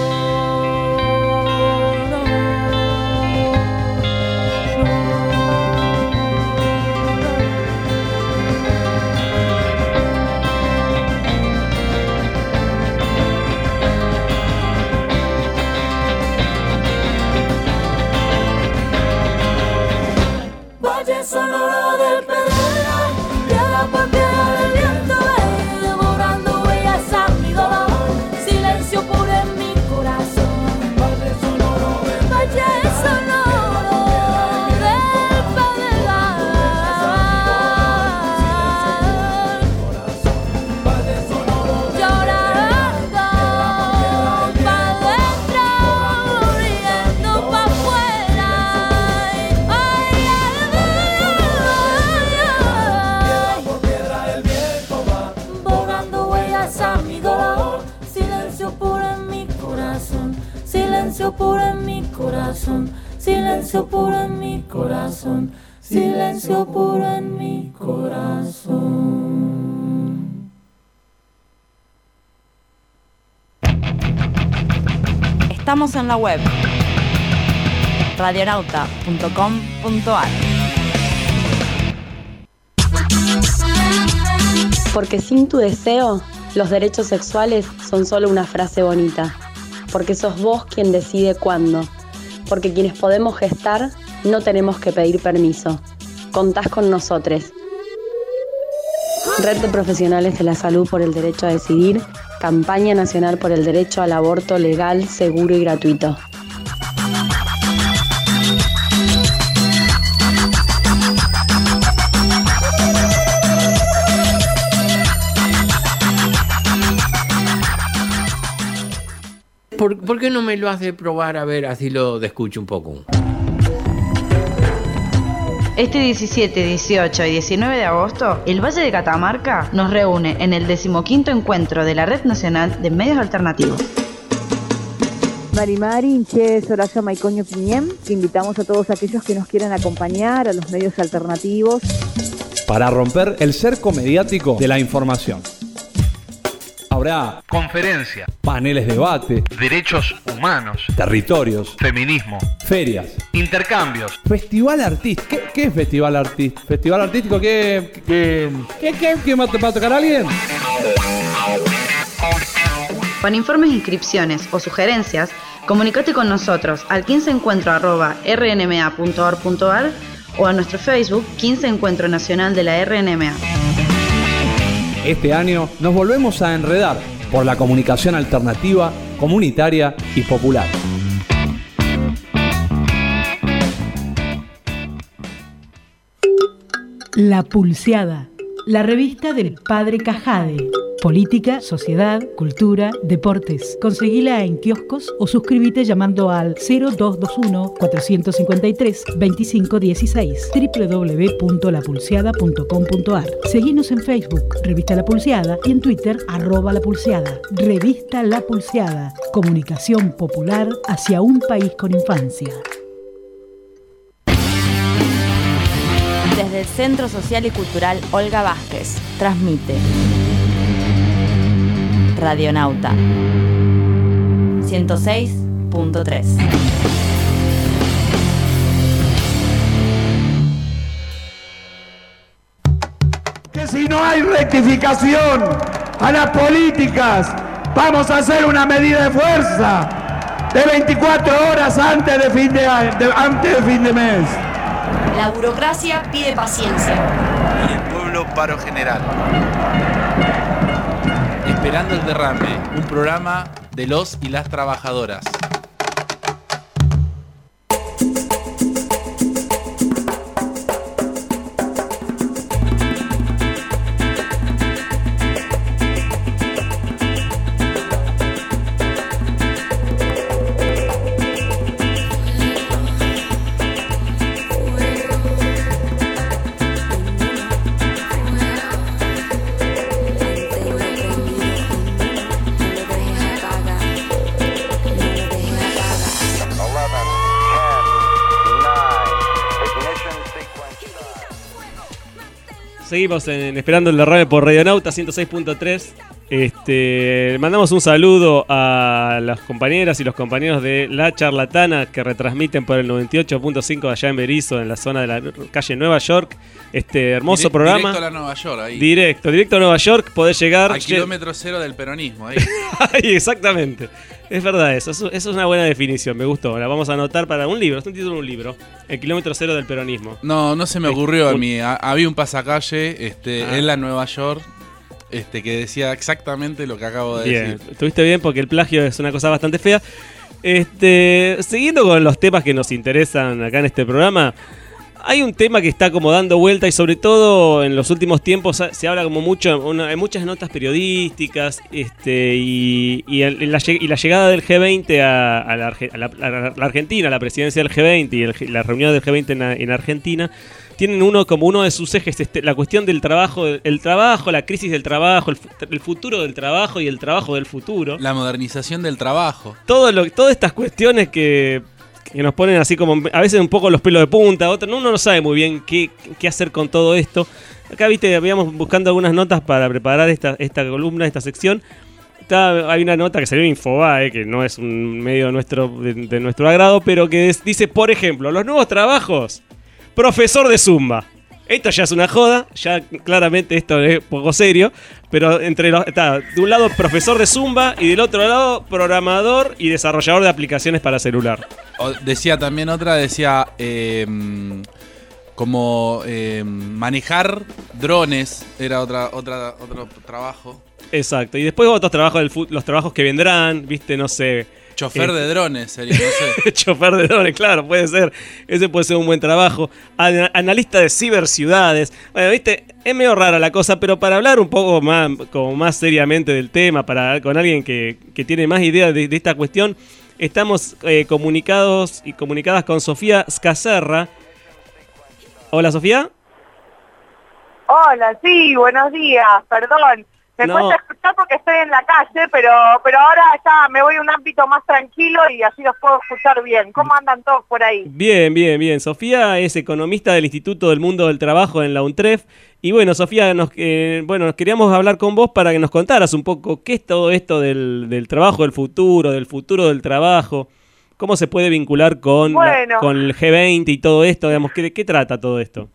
Valle sonoro del Pedregal, piedra por piedra del viento vaya borrando huellas a mi dolor. Silencio puro en mi corazón. Valle sonoro del Valle sonoro del Pedregal. Llorando pa' dentro, riendo pa' afuera. Ay, ay, borrando huellas a mi dolor. Silencio puro en mi corazón. Silencio puro en mi corazón. Silencio puro en mi corazón. Silencio puro en mi corazón. Estamos en la web radionauta punto com punto ar. Porque sin tu deseo, los derechos sexuales son solo una frase bonita. Porque sos vos quien decide cuándo. Porque quienes podemos gestar, no tenemos que pedir permiso. Contás con nosotros. Red de Profesionales de la Salud por el Derecho a Decidir. Campaña Nacional por el Derecho al Aborto Legal, Seguro y Gratuito. ¿Por, ¿Por qué no me lo hace probar? A ver, así lo escucho un poco. Este diecisiete, dieciocho y diecinueve de agosto, el Valle de Catamarca nos reúne en el decimoquinto encuentro de la Red Nacional de Medios Alternativos. Mari Mari, Inche, Horacio Maicoño Piñén, que invitamos a todos aquellos que nos quieran acompañar a los medios alternativos. Para romper el cerco mediático de la información. Habrá conferencias, paneles de debate, derechos humanos, territorios, feminismo, ferias, intercambios, festival artístico. ¿Qué, qué es festival artístico? ¿Festival artístico qué? ¿Qué? ¿Qué? ¿Qué? ¿Qué va a tocar a alguien? Para informes, inscripciones o sugerencias, comunícate con nosotros al quince encuentro arroba r n m a punto org punto a r o a nuestro Facebook quince Encuentro Nacional de la R N M A. Este año nos volvemos a enredar por la comunicación alternativa, comunitaria y popular. La Pulseada, la revista del Padre Cajade. Política, sociedad, cultura, deportes. Conseguila en kioscos o suscríbete llamando al cero dos dos uno, cuatro cinco tres, dos cinco uno seis doble u doble u doble u punto la pulseada punto com punto a r. Seguinos en Facebook, Revista La Pulseada, y en Twitter, arroba La Pulseada. Revista La Pulseada, comunicación popular hacia un país con infancia. Desde el Centro Social y Cultural Olga Vázquez, transmite Radionauta ciento seis punto tres. Que si no hay rectificación a las políticas, vamos a hacer una medida de fuerza de veinticuatro horas antes de fin de, de, antes de, fin de mes. La burocracia pide paciencia. Y el pueblo paro general. Esperando el derrame, un programa de los y las trabajadoras. Seguimos en, esperando el derrame por Radionauta ciento seis punto tres. Este, mandamos un saludo a las compañeras y los compañeros de La Charlatana que retransmiten por el noventa y ocho punto cinco allá en Berizo, en la zona de la calle Nueva York. Este hermoso Direct, programa. Directo a la Nueva York, ahí. Directo, directo a Nueva York, podés llegar. Al kilómetro cero del peronismo, ahí. Ahí, exactamente. Es verdad eso, eso, eso es una buena definición, me gustó. La vamos a anotar para un libro, es un título de un libro. El kilómetro cero del peronismo. No, no se me ocurrió a mí. Ha- había un pasacalle este, Ah. en la Nueva York este, que decía exactamente lo que acabo de Bien, decir. estuviste bien porque el plagio es una cosa bastante fea. Este, siguiendo con los temas que nos interesan acá en este programa, hay un tema que está como dando vuelta y sobre todo en los últimos tiempos se se habla como mucho, una- hay muchas notas periodísticas este, y, y, el- la, lleg- y la llegada del G veinte a, a la, Arge- a la- a la- la Argentina, la presidencia del G veinte y el G- la reunión del G veinte en, en Argentina, tienen uno como uno de sus ejes este, la cuestión del trabajo, el trabajo, la crisis del trabajo, el, fu- el futuro del trabajo y el trabajo del futuro. La modernización del trabajo. Todo lo, todas estas cuestiones que, que nos ponen así como a veces un poco los pelos de punta, otro, uno no sabe muy bien qué, qué hacer con todo esto. Acá, viste, habíamos buscando algunas notas para preparar esta, esta columna, esta sección. Está, hay una nota que salió en Infobae, que no es un medio nuestro, de, de nuestro agrado, pero que es- dice, por ejemplo, los nuevos trabajos, profesor de Zumba. Esto ya es una joda, ya claramente esto es poco serio, pero entre los, está de un lado profesor de Zumba y del otro lado programador y desarrollador de aplicaciones para celular. O decía también otra, decía eh, como eh, manejar drones, era otra, otra, otro trabajo. Exacto, y después otros trabajos, del fu- los trabajos que vendrán, viste, no sé. Chofer eh, de drones sería, no sé. Chofer de drones, claro, puede ser. Ese puede ser un buen trabajo. Ana- analista de ciberciudades. Bueno, viste, es medio rara la cosa, pero para hablar un poco más, como más seriamente del tema, para con alguien que, que tiene más ideas de, de esta cuestión, estamos eh, comunicados y comunicadas con Sofía Scaserra. Hola, Sofía. Hola, sí, buenos días, perdón. Me No. cuesta escuchar porque estoy en la calle, pero pero ahora ya me voy a un ámbito más tranquilo y así los puedo escuchar bien. ¿Cómo andan todos por ahí? Bien, bien, bien. Sofía es economista del Instituto del Mundo del Trabajo en la UNTREF. Y bueno, Sofía, nos, eh, bueno, nos queríamos hablar con vos para que nos contaras un poco qué es todo esto del, del trabajo del futuro, del futuro del trabajo. ¿Cómo se puede vincular con, la- Bueno. con el G veinte y todo esto? Digamos, ¿qué, ¿qué trata todo esto?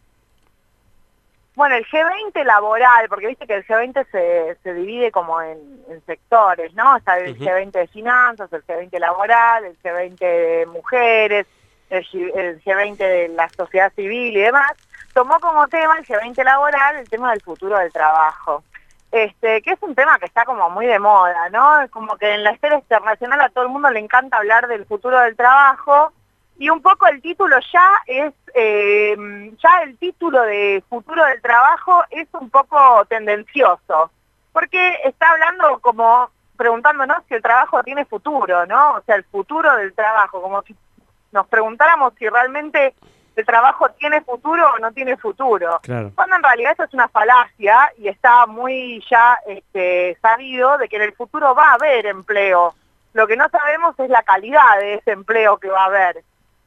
Bueno, el G veinte laboral, porque viste que el G veinte se, se divide como en, en sectores, ¿no? Está el Ujú. G veinte de finanzas, el G veinte laboral, el G veinte de mujeres, el, G- el G veinte de la sociedad civil y demás. Tomó como tema el G veinte laboral el tema del futuro del trabajo. Este, que es un tema que está como muy de moda, ¿no? Es como que en la esfera internacional a todo el mundo le encanta hablar del futuro del trabajo. Y un poco el título ya es, eh, ya el título de futuro del trabajo es un poco tendencioso, porque está hablando como preguntándonos si el trabajo tiene futuro, ¿no? O sea, el futuro del trabajo, como si nos preguntáramos si realmente el trabajo tiene futuro o no tiene futuro. Claro. Cuando en realidad eso es una falacia y está muy ya este, sabido de que en el futuro va a haber empleo. Lo que no sabemos es la calidad de ese empleo que va a haber.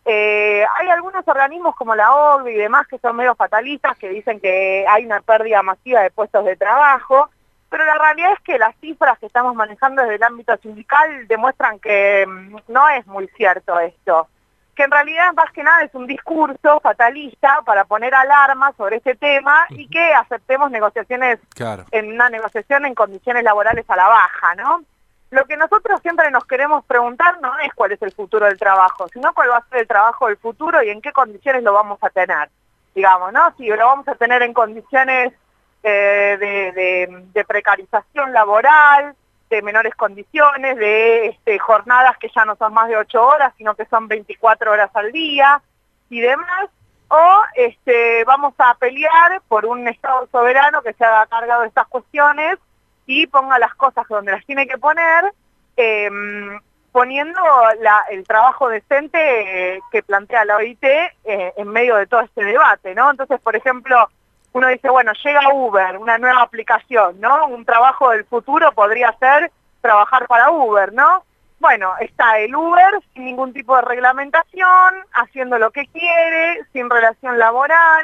Eh, hay algunos organismos como la O C D E y demás que son medio fatalistas, que dicen que hay una pérdida masiva de puestos de trabajo, pero la realidad es que las cifras que estamos manejando desde el ámbito sindical demuestran que mm, no es muy cierto esto, que en realidad más que nada es un discurso fatalista para poner alarma sobre este tema y que aceptemos negociaciones, Claro. en una negociación en condiciones laborales a la baja, ¿no? Lo que nosotros siempre nos queremos preguntar no es cuál es el futuro del trabajo, sino cuál va a ser el trabajo del futuro y en qué condiciones lo vamos a tener, digamos, ¿no? Si lo vamos a tener en condiciones eh, de, de- de precarización laboral, de menores condiciones, de este, jornadas que ya no son más de ocho horas, sino que son veinticuatro horas al día y demás, o este, vamos a pelear por un Estado soberano que se haga cargo de estas cuestiones y ponga las cosas donde las tiene que poner, eh, poniendo la- el trabajo decente eh, que plantea la O I T eh, en medio de todo este debate, ¿no? Entonces, por ejemplo, uno dice, bueno, llega Uber, una nueva aplicación, ¿no? Un trabajo del futuro podría ser trabajar para Uber, ¿no? Bueno, está el Uber sin ningún tipo de reglamentación, haciendo lo que quiere, sin relación laboral,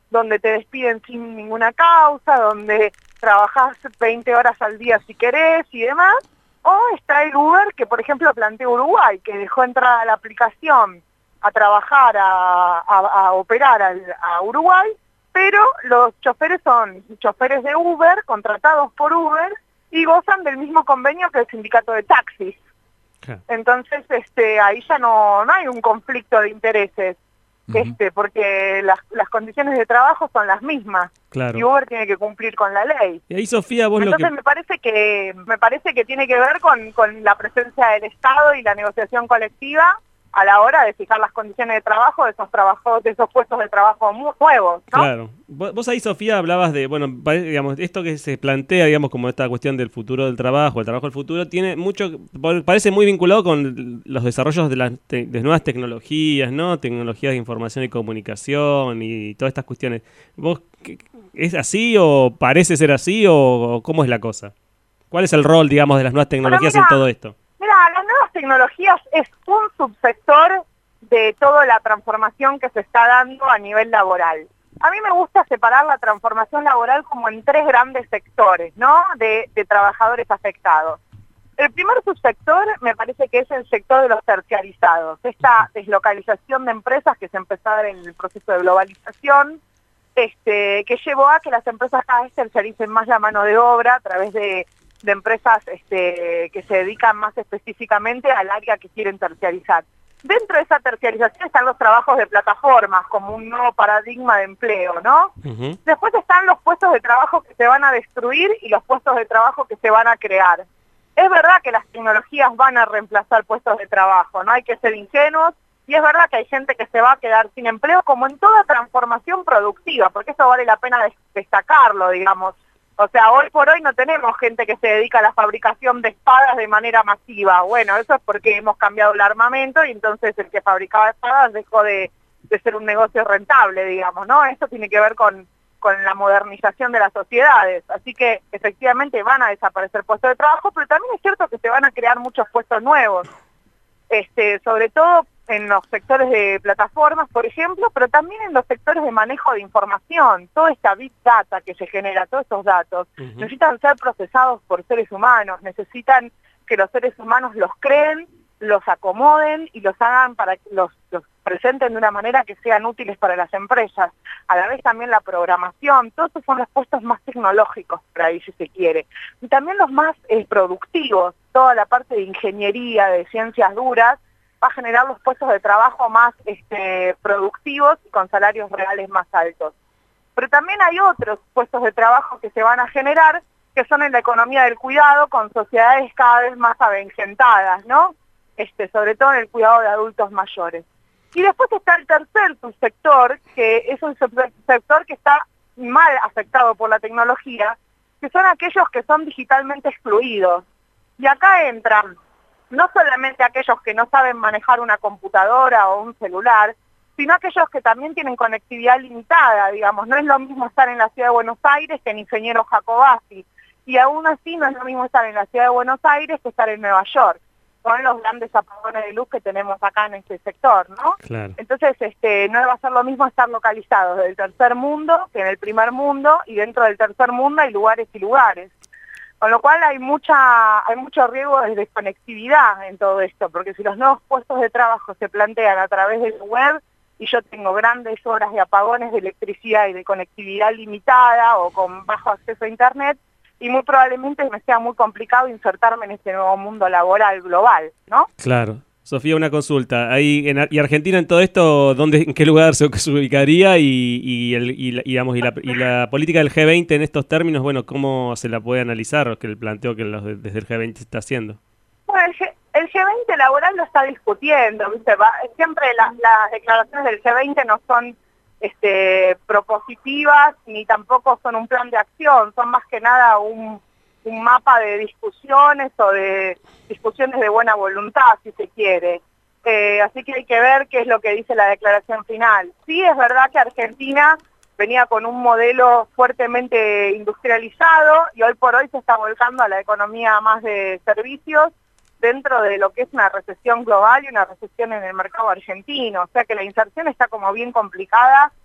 donde te despiden sin ninguna causa, donde trabajás veinte horas al día si querés y demás. O está el Uber, que por ejemplo planteó Uruguay, que dejó entrar a la aplicación a trabajar, a, a, a operar al, a Uruguay, pero los choferes son choferes de Uber, contratados por Uber, y gozan del mismo convenio que el sindicato de taxis. Entonces, este, ahí ya no, no hay un conflicto de intereses, uh-huh. este, porque las, las condiciones de trabajo son las mismas. Claro. Y Uber tiene que cumplir con la ley. Y ahí, Sofía, vos Entonces lo que... me parece que me parece que tiene que ver con, con la presencia del Estado y la negociación colectiva a la hora de fijar las condiciones de trabajo de esos trabajos, de esos puestos de trabajo muy nuevos, ¿no? Claro. Vos, vos ahí, Sofía, hablabas de, bueno, digamos, esto que se plantea, digamos, como esta cuestión del futuro del trabajo, el trabajo del futuro, tiene mucho, parece muy vinculado con los desarrollos de las te, de nuevas tecnologías, ¿no? Tecnologías de información y comunicación y todas estas cuestiones. ¿Vos es así o parece ser así o, o cómo es la cosa? ¿Cuál es el rol, digamos, de las nuevas tecnologías mira, en todo esto? Mira, las nuevas tecnologías es un subsector de toda la transformación que se está dando a nivel laboral. A mí me gusta separar la transformación laboral como en tres grandes sectores, ¿no? De, de trabajadores afectados. El primer subsector me parece que es el sector de los terciarizados, esta deslocalización de empresas que se empezó a dar en el proceso de globalización, este, que llevó a que las empresas cada vez terciaricen más la mano de obra a través de de empresas este, que se dedican más específicamente al área que quieren terciarizar. Dentro de esa terciarización están los trabajos de plataformas como un nuevo paradigma de empleo, ¿no? Uh-huh. Después están los puestos de trabajo que se van a destruir y los puestos de trabajo que se van a crear. Es verdad que las tecnologías van a reemplazar puestos de trabajo, no hay que ser ingenuos, y es verdad que hay gente que se va a quedar sin empleo como en toda transformación productiva, porque eso vale la pena destacarlo, digamos. O sea, hoy por hoy no tenemos gente que se dedica a la fabricación de espadas de manera masiva. Bueno, eso es porque hemos cambiado el armamento y entonces el que fabricaba espadas dejó de, de ser un negocio rentable, digamos, ¿no? Esto tiene que ver con, con la modernización de las sociedades. Así que efectivamente van a desaparecer puestos de trabajo, pero también es cierto que se van a crear muchos puestos nuevos. Este, sobre todo en los sectores de plataformas, por ejemplo, pero también en los sectores de manejo de información. Toda esta big data que se genera, todos estos datos, uh-huh. necesitan ser procesados por seres humanos, necesitan que los seres humanos los creen, los acomoden y los hagan para que los, los presenten de una manera que sean útiles para las empresas. A la vez también la programación, todos esos son los puestos más tecnológicos por ahí, si se quiere. Y también los más eh, productivos, toda la parte de ingeniería, de ciencias duras, va a generar los puestos de trabajo más este, productivos y con salarios reales más altos. Pero también hay otros puestos de trabajo que se van a generar, que son en la economía del cuidado, con sociedades cada vez más avejentadas, ¿no? Este, sobre todo en el cuidado de adultos mayores. Y después está el tercer subsector, que es un subsector que está mal afectado por la tecnología, que son aquellos que son digitalmente excluidos. Y acá entran no solamente aquellos que no saben manejar una computadora o un celular, sino aquellos que también tienen conectividad limitada, digamos. No es lo mismo estar en la ciudad de Buenos Aires que en Ingeniero Jacobasi, y aún así no es lo mismo estar en la ciudad de Buenos Aires que estar en Nueva York, con los grandes apagones de luz que tenemos acá en este sector, ¿no? Claro. Entonces, este, no va a ser lo mismo estar localizados del tercer mundo que en el primer mundo, y dentro del tercer mundo hay lugares y lugares. Con lo cual hay mucha hay mucho riesgo de desconectividad en todo esto, porque si los nuevos puestos de trabajo se plantean a través del web y yo tengo grandes horas de apagones de electricidad y de conectividad limitada o con bajo acceso a Internet, y muy probablemente me sea muy complicado insertarme en este nuevo mundo laboral global, ¿no? Claro. Sofía, una consulta. Ahí en, ¿Y Argentina en todo esto, dónde, en qué lugar se, se ubicaría? Y, y, el, y, la, y, digamos, y, la, y la política del G veinte en estos términos, bueno, ¿cómo se la puede analizar? O que el planteo que los, desde el G veinte se está haciendo. Bueno, el, G, el G veinte laboral lo está discutiendo, ¿viste? Va, siempre las, las declaraciones del G veinte no son este, propositivas ni tampoco son un plan de acción, son más que nada un... un mapa de discusiones o de discusiones de buena voluntad, si se quiere. Eh, así que hay que ver qué es lo que dice la declaración final. Sí, es verdad que Argentina venía con un modelo fuertemente industrializado y hoy por hoy se está volcando a la economía más de servicios dentro de lo que es una recesión global y una recesión en el mercado argentino. O sea que la inserción está como bien complicada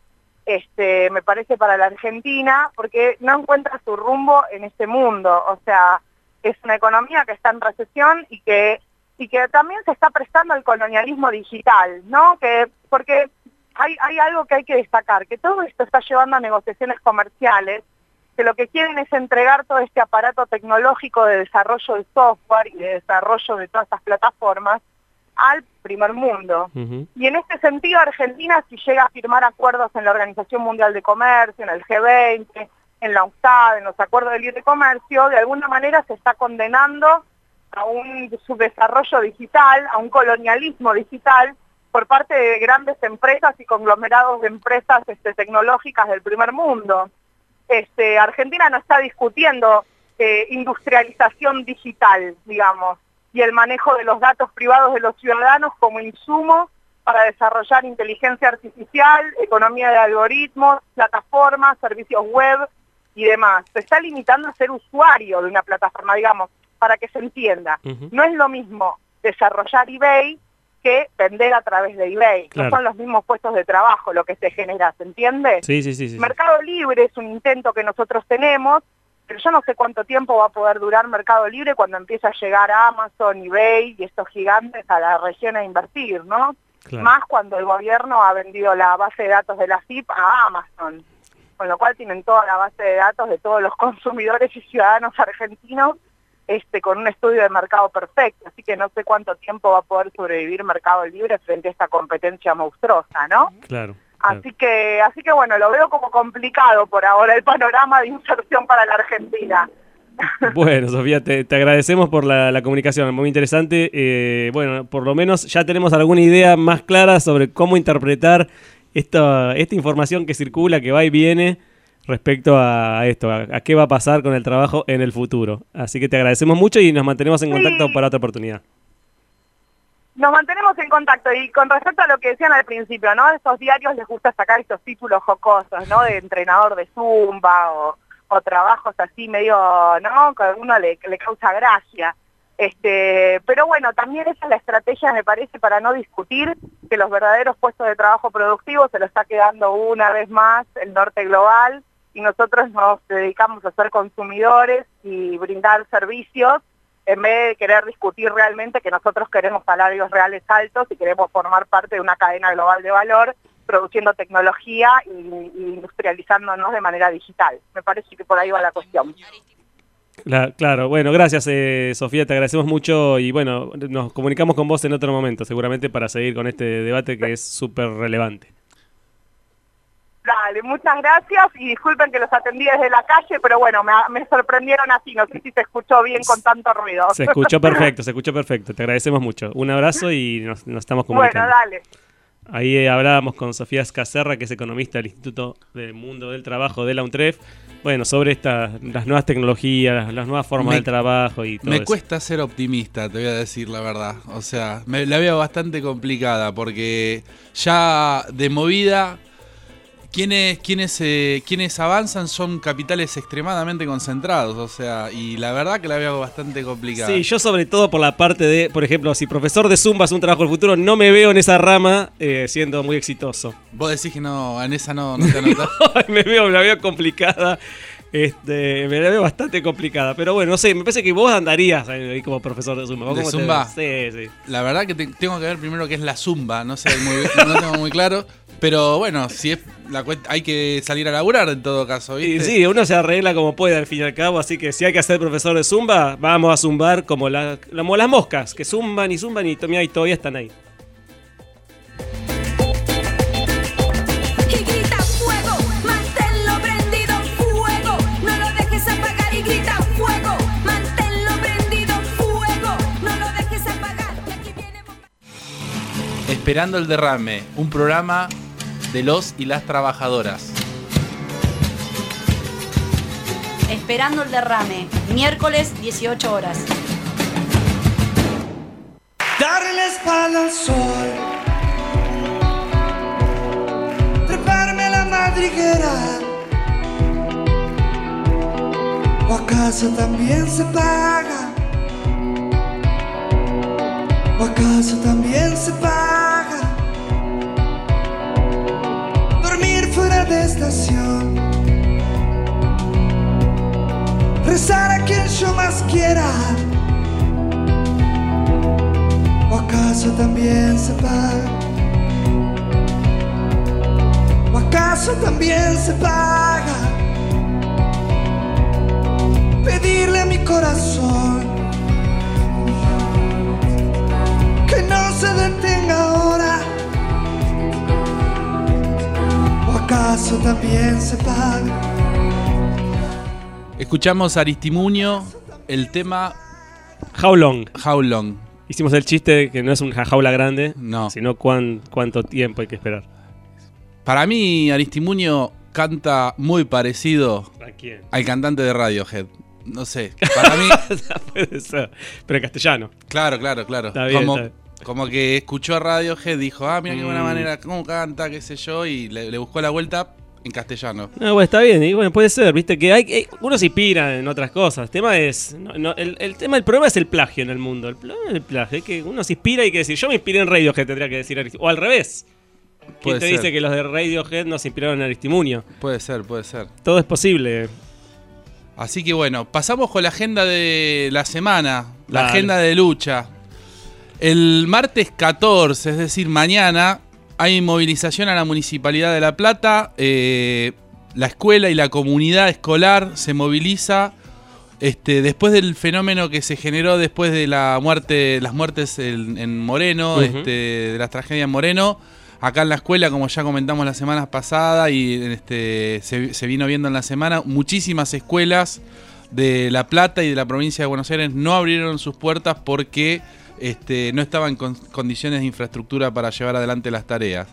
este, me parece, para la Argentina, porque no encuentra su rumbo en este mundo. O sea, es una economía que está en recesión y que y que también se está prestando al colonialismo digital, ¿no? Que porque hay, hay algo que hay que destacar, que todo esto está llevando a negociaciones comerciales, que lo que quieren es entregar todo este aparato tecnológico de desarrollo de software y de desarrollo de todas estas plataformas al primer mundo. Uh-huh. Y en este sentido, Argentina, si llega a firmar acuerdos en la Organización Mundial de Comercio, en el G veinte, en la U N C T A D, en los acuerdos de libre comercio, de alguna manera se está condenando a un subdesarrollo digital, a un colonialismo digital por parte de grandes empresas y conglomerados de empresas este, tecnológicas del primer mundo. Este, Argentina no está discutiendo eh, industrialización digital, digamos, y el manejo de los datos privados de los ciudadanos como insumo para desarrollar inteligencia artificial, economía de algoritmos, plataformas, servicios web y demás. Se está limitando a ser usuario de una plataforma, digamos, para que se entienda. Uh-huh. No es lo mismo desarrollar eBay que vender a través de eBay. Claro. No son los mismos puestos de trabajo lo que se genera, ¿se entiende? Sí, sí, sí, sí. Mercado Libre es un intento que nosotros tenemos, pero yo no sé cuánto tiempo va a poder durar Mercado Libre cuando empiece a llegar a Amazon, eBay y estos gigantes a la región a invertir, ¿no? Claro. Más cuando el gobierno ha vendido la base de datos de la C I P a Amazon, con lo cual tienen toda la base de datos de todos los consumidores y ciudadanos argentinos, este, con un estudio de mercado perfecto, así que no sé cuánto tiempo va a poder sobrevivir Mercado Libre frente a esta competencia monstruosa, ¿no? Claro. Así que, así que bueno, lo veo como complicado por ahora el panorama de inserción para la Argentina. Bueno, Sofía, te, te agradecemos por la, la comunicación, muy interesante. Eh, bueno, por lo menos ya tenemos alguna idea más clara sobre cómo interpretar esta, esta información que circula, que va y viene respecto a esto, a, a qué va a pasar con el trabajo en el futuro. Así que te agradecemos mucho y nos mantenemos en contacto sí. para otra oportunidad. Nos mantenemos en contacto y con respecto a lo que decían al principio, ¿no? A estos diarios les gusta sacar estos títulos jocosos, ¿no? De entrenador de Zumba o, o trabajos así medio, ¿no? Que a uno le, le causa gracia. Este, pero bueno, también esa es la estrategia, me parece, para no discutir que los verdaderos puestos de trabajo productivos se lo está quedando una vez más el norte global y nosotros nos dedicamos a ser consumidores y brindar servicios en vez de querer discutir realmente que nosotros queremos salarios reales altos y queremos formar parte de una cadena global de valor produciendo tecnología y, y industrializándonos de manera digital. Me parece que por ahí va la cuestión. La, claro, bueno, gracias eh, Sofía, te agradecemos mucho y bueno, nos comunicamos con vos en otro momento seguramente para seguir con este debate que es súper relevante. Dale, muchas gracias y disculpen que los atendí desde la calle, pero bueno, me, me sorprendieron así, no sé si se escuchó bien con tanto ruido. Se escuchó perfecto, se escuchó perfecto, te agradecemos mucho. Un abrazo y nos, nos estamos comunicando. Bueno, dale. Ahí eh, hablábamos con Sofía Escacerra, que es economista del Instituto del Mundo del Trabajo de la UNTREF, bueno, sobre estas las nuevas tecnologías, las, las nuevas formas me, de trabajo y todo Me eso. cuesta ser optimista, te voy a decir la verdad. O sea, me la veo bastante complicada porque ya de movida... Quienes, quienes, eh, quienes avanzan son capitales extremadamente concentrados, o sea, y la verdad que la veo bastante complicada. Sí, yo sobre todo por la parte de, por ejemplo, si profesor de Zumba es un trabajo del futuro, no me veo en esa rama eh, siendo muy exitoso. Vos decís que no, en esa no, no te anotás. me veo, me la veo complicada, este, me la veo bastante complicada, pero bueno, no sé, me parece que vos andarías ahí como profesor de Zumba. ¿De Zumba? Te... Sí, sí. La verdad que te, tengo que ver primero qué es la Zumba, no sé, muy, no tengo muy claro. Pero bueno, si es la cuenta, hay que salir a laburar en todo caso, ¿viste? Sí, sí, uno se arregla como puede al fin y al cabo, así que si hay que ser profesor de Zumba, vamos a zumbar como, la, como las moscas, que zumban y zumban y, y todavía están ahí. Y grita fuego, manténlo prendido, fuego, no lo dejes apagar y grita fuego, manténlo prendido, fuego, no lo dejes apagar. Y aquí viene... Esperando el derrame, un programa de los y las trabajadoras. Esperando el derrame, miércoles dieciocho horas. Darle la espalda al sol, treparme a la madriguera, o acaso también se paga, o acaso también se paga. Dormir fuera cambiar de estación, rezar a quien yo más quiera. ¿O acaso también se paga? ¿O acaso también se paga pedirle a mi corazón que no se detenga ahora? ¿O acaso también se paga? Escuchamos a Aristimuño, el tema How Long. How Long. Hicimos el chiste de que no es una jaula grande, no, sino cuán, cuánto tiempo hay que esperar. Para mí, Aristimuño canta muy parecido ¿A quién? al cantante de Radiohead. No sé, para mí... Puede ser, pero en castellano. Claro, claro, claro. Está bien, como, está bien. como que escuchó a Radiohead, dijo, ah, mira qué buena Mm. manera, cómo canta, qué sé yo, y le, le buscó la vuelta en castellano. No, bueno, está bien, y bueno, puede ser, viste, que hay, hay- uno se inspira en otras cosas. El tema es, no, no, el, el tema, el problema es el plagio en el mundo. El problema es el plagio, es que uno se inspira y hay que decir, yo me inspiré en Radiohead, tendría que decir, Aristi- o al revés. ¿Quién Puede te ser. dice que los de Radiohead no se inspiraron en Aristimuño? Puede ser, puede ser. Todo es posible. Así que bueno, pasamos con la agenda de la semana, la Dale. agenda de lucha. El martes catorce, es decir, mañana, hay movilización a la Municipalidad de La Plata. Eh, la escuela y la comunidad escolar se moviliza este, después del fenómeno que se generó después de la muerte, las muertes en, en Moreno, Ujú. este, de las tragedias en Moreno. Acá en la escuela, como ya comentamos las semanas pasadas y este, se, se vino viendo en la semana, muchísimas escuelas de La Plata y de la provincia de Buenos Aires no abrieron sus puertas porque este, no estaban en con- condiciones de infraestructura para llevar adelante las tareas.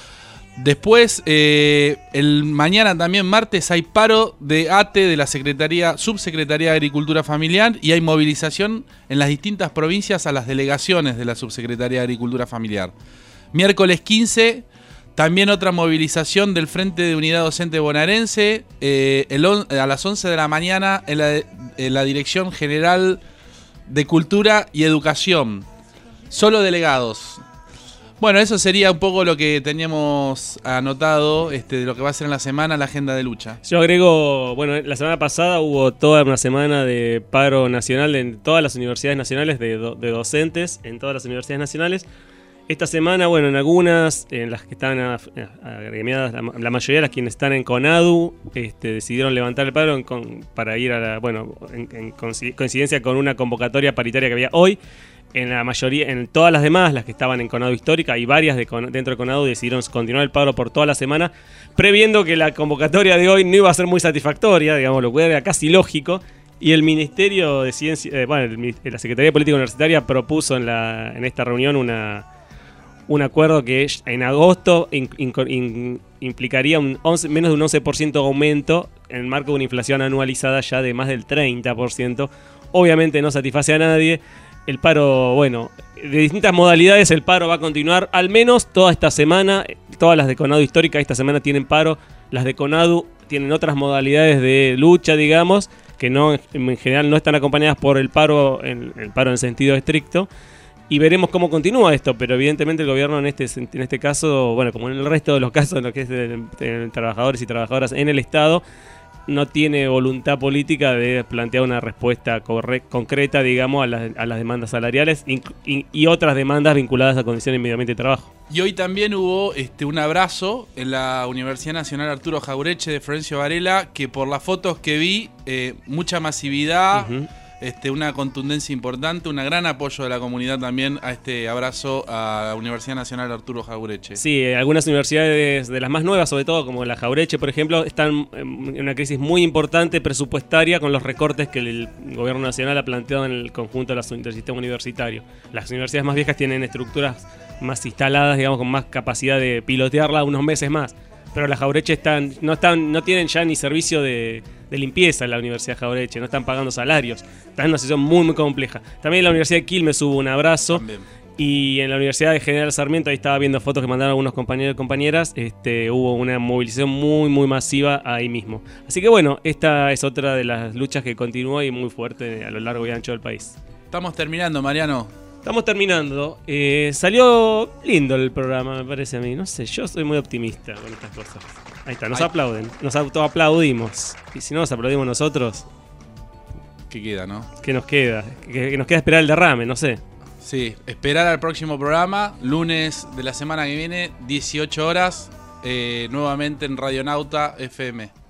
Después, eh, el mañana también martes hay paro de A T E de la Secretaría, Subsecretaría de Agricultura Familiar y hay movilización en las distintas provincias a las delegaciones de la Subsecretaría de Agricultura Familiar. Miércoles quince, también otra movilización del Frente de Unidad Docente Bonaerense eh, el on- a las once de la mañana en la, en la Dirección General de Cultura y Educación. Solo delegados. Bueno, eso sería un poco lo que teníamos anotado este, de lo que va a ser en la semana, la agenda de lucha. Yo agrego, bueno, la semana pasada hubo toda una semana de paro nacional en todas las universidades nacionales, de, do- de docentes en todas las universidades nacionales. Esta semana, bueno, en algunas, en las que están a- a- agremiadas, la, la mayoría de las quienes están en CONADU, este, decidieron levantar el paro en con- para ir a la, bueno, en, en coinci- coincidencia con una convocatoria paritaria que había hoy. En la mayoría, en todas las demás, las que estaban en CONADU histórica y varias de Con- dentro de CONADU decidieron continuar el paro por toda la semana, previendo que la convocatoria de hoy no iba a ser muy satisfactoria, digamos, lo cual era casi lógico. Y el Ministerio de Ciencia, eh, bueno, el mi- la Secretaría de Política Universitaria propuso en, la, en esta reunión una, un acuerdo que en agosto in- in- in- implicaría un once, menos de un once por ciento de aumento en el marco de una inflación anualizada ya de más del treinta por ciento. Obviamente no satisface a nadie. El paro, bueno, de distintas modalidades el paro va a continuar al menos toda esta semana. Todas las de CONADU histórica esta semana tienen paro. Las de CONADU tienen otras modalidades de lucha, digamos, que no en general no están acompañadas por el paro, en, el paro en sentido estricto. Y veremos cómo continúa esto, pero evidentemente el gobierno en este, en este caso, bueno, como en el resto de los casos en lo que es de, de trabajadores y trabajadoras en el Estado, no tiene voluntad política de plantear una respuesta corre- concreta, digamos, a las, a las demandas salariales inc- y, y otras demandas vinculadas a condiciones de medio ambiente y trabajo. Y hoy también hubo este, un abrazo en la Universidad Nacional Arturo Jaureche de Florencio Varela, que por las fotos que vi, eh, mucha masividad, Ujú. este, una contundencia importante, un gran apoyo de la comunidad también a este abrazo a la Universidad Nacional Arturo Jaureche. Sí, eh, algunas universidades de las más nuevas, sobre todo como la Jaureche, por ejemplo, están en una crisis muy importante presupuestaria con los recortes que el gobierno nacional ha planteado en el conjunto de las- del sistema universitario. Las universidades más viejas tienen estructuras más instaladas, digamos, con más capacidad de pilotearla unos meses más. Pero las Jaureche están, no están, no tienen ya ni servicio de, de limpieza en la Universidad Jaureche, no están pagando salarios. Están en una situación muy, muy compleja. También en la Universidad de Quilmes hubo un abrazo. También. Y en la Universidad de General Sarmiento, ahí estaba viendo fotos que mandaron algunos compañeros y compañeras, este, hubo una movilización muy, muy masiva ahí mismo. Así que bueno, esta es otra de las luchas que continúa y muy fuerte a lo largo y ancho del país. Estamos terminando, Mariano. Estamos terminando. Eh, salió lindo el programa, me parece a mí. No sé, yo soy muy optimista con estas cosas. Ahí está, nos Ahí. aplauden, nos autoaplaudimos. Y si no nos aplaudimos nosotros, ¿Qué queda, no? ¿qué nos queda? Que, que nos queda esperar el derrame, no sé. Sí, esperar al próximo programa, lunes de la semana que viene, dieciocho horas, eh, nuevamente en Radionauta F M.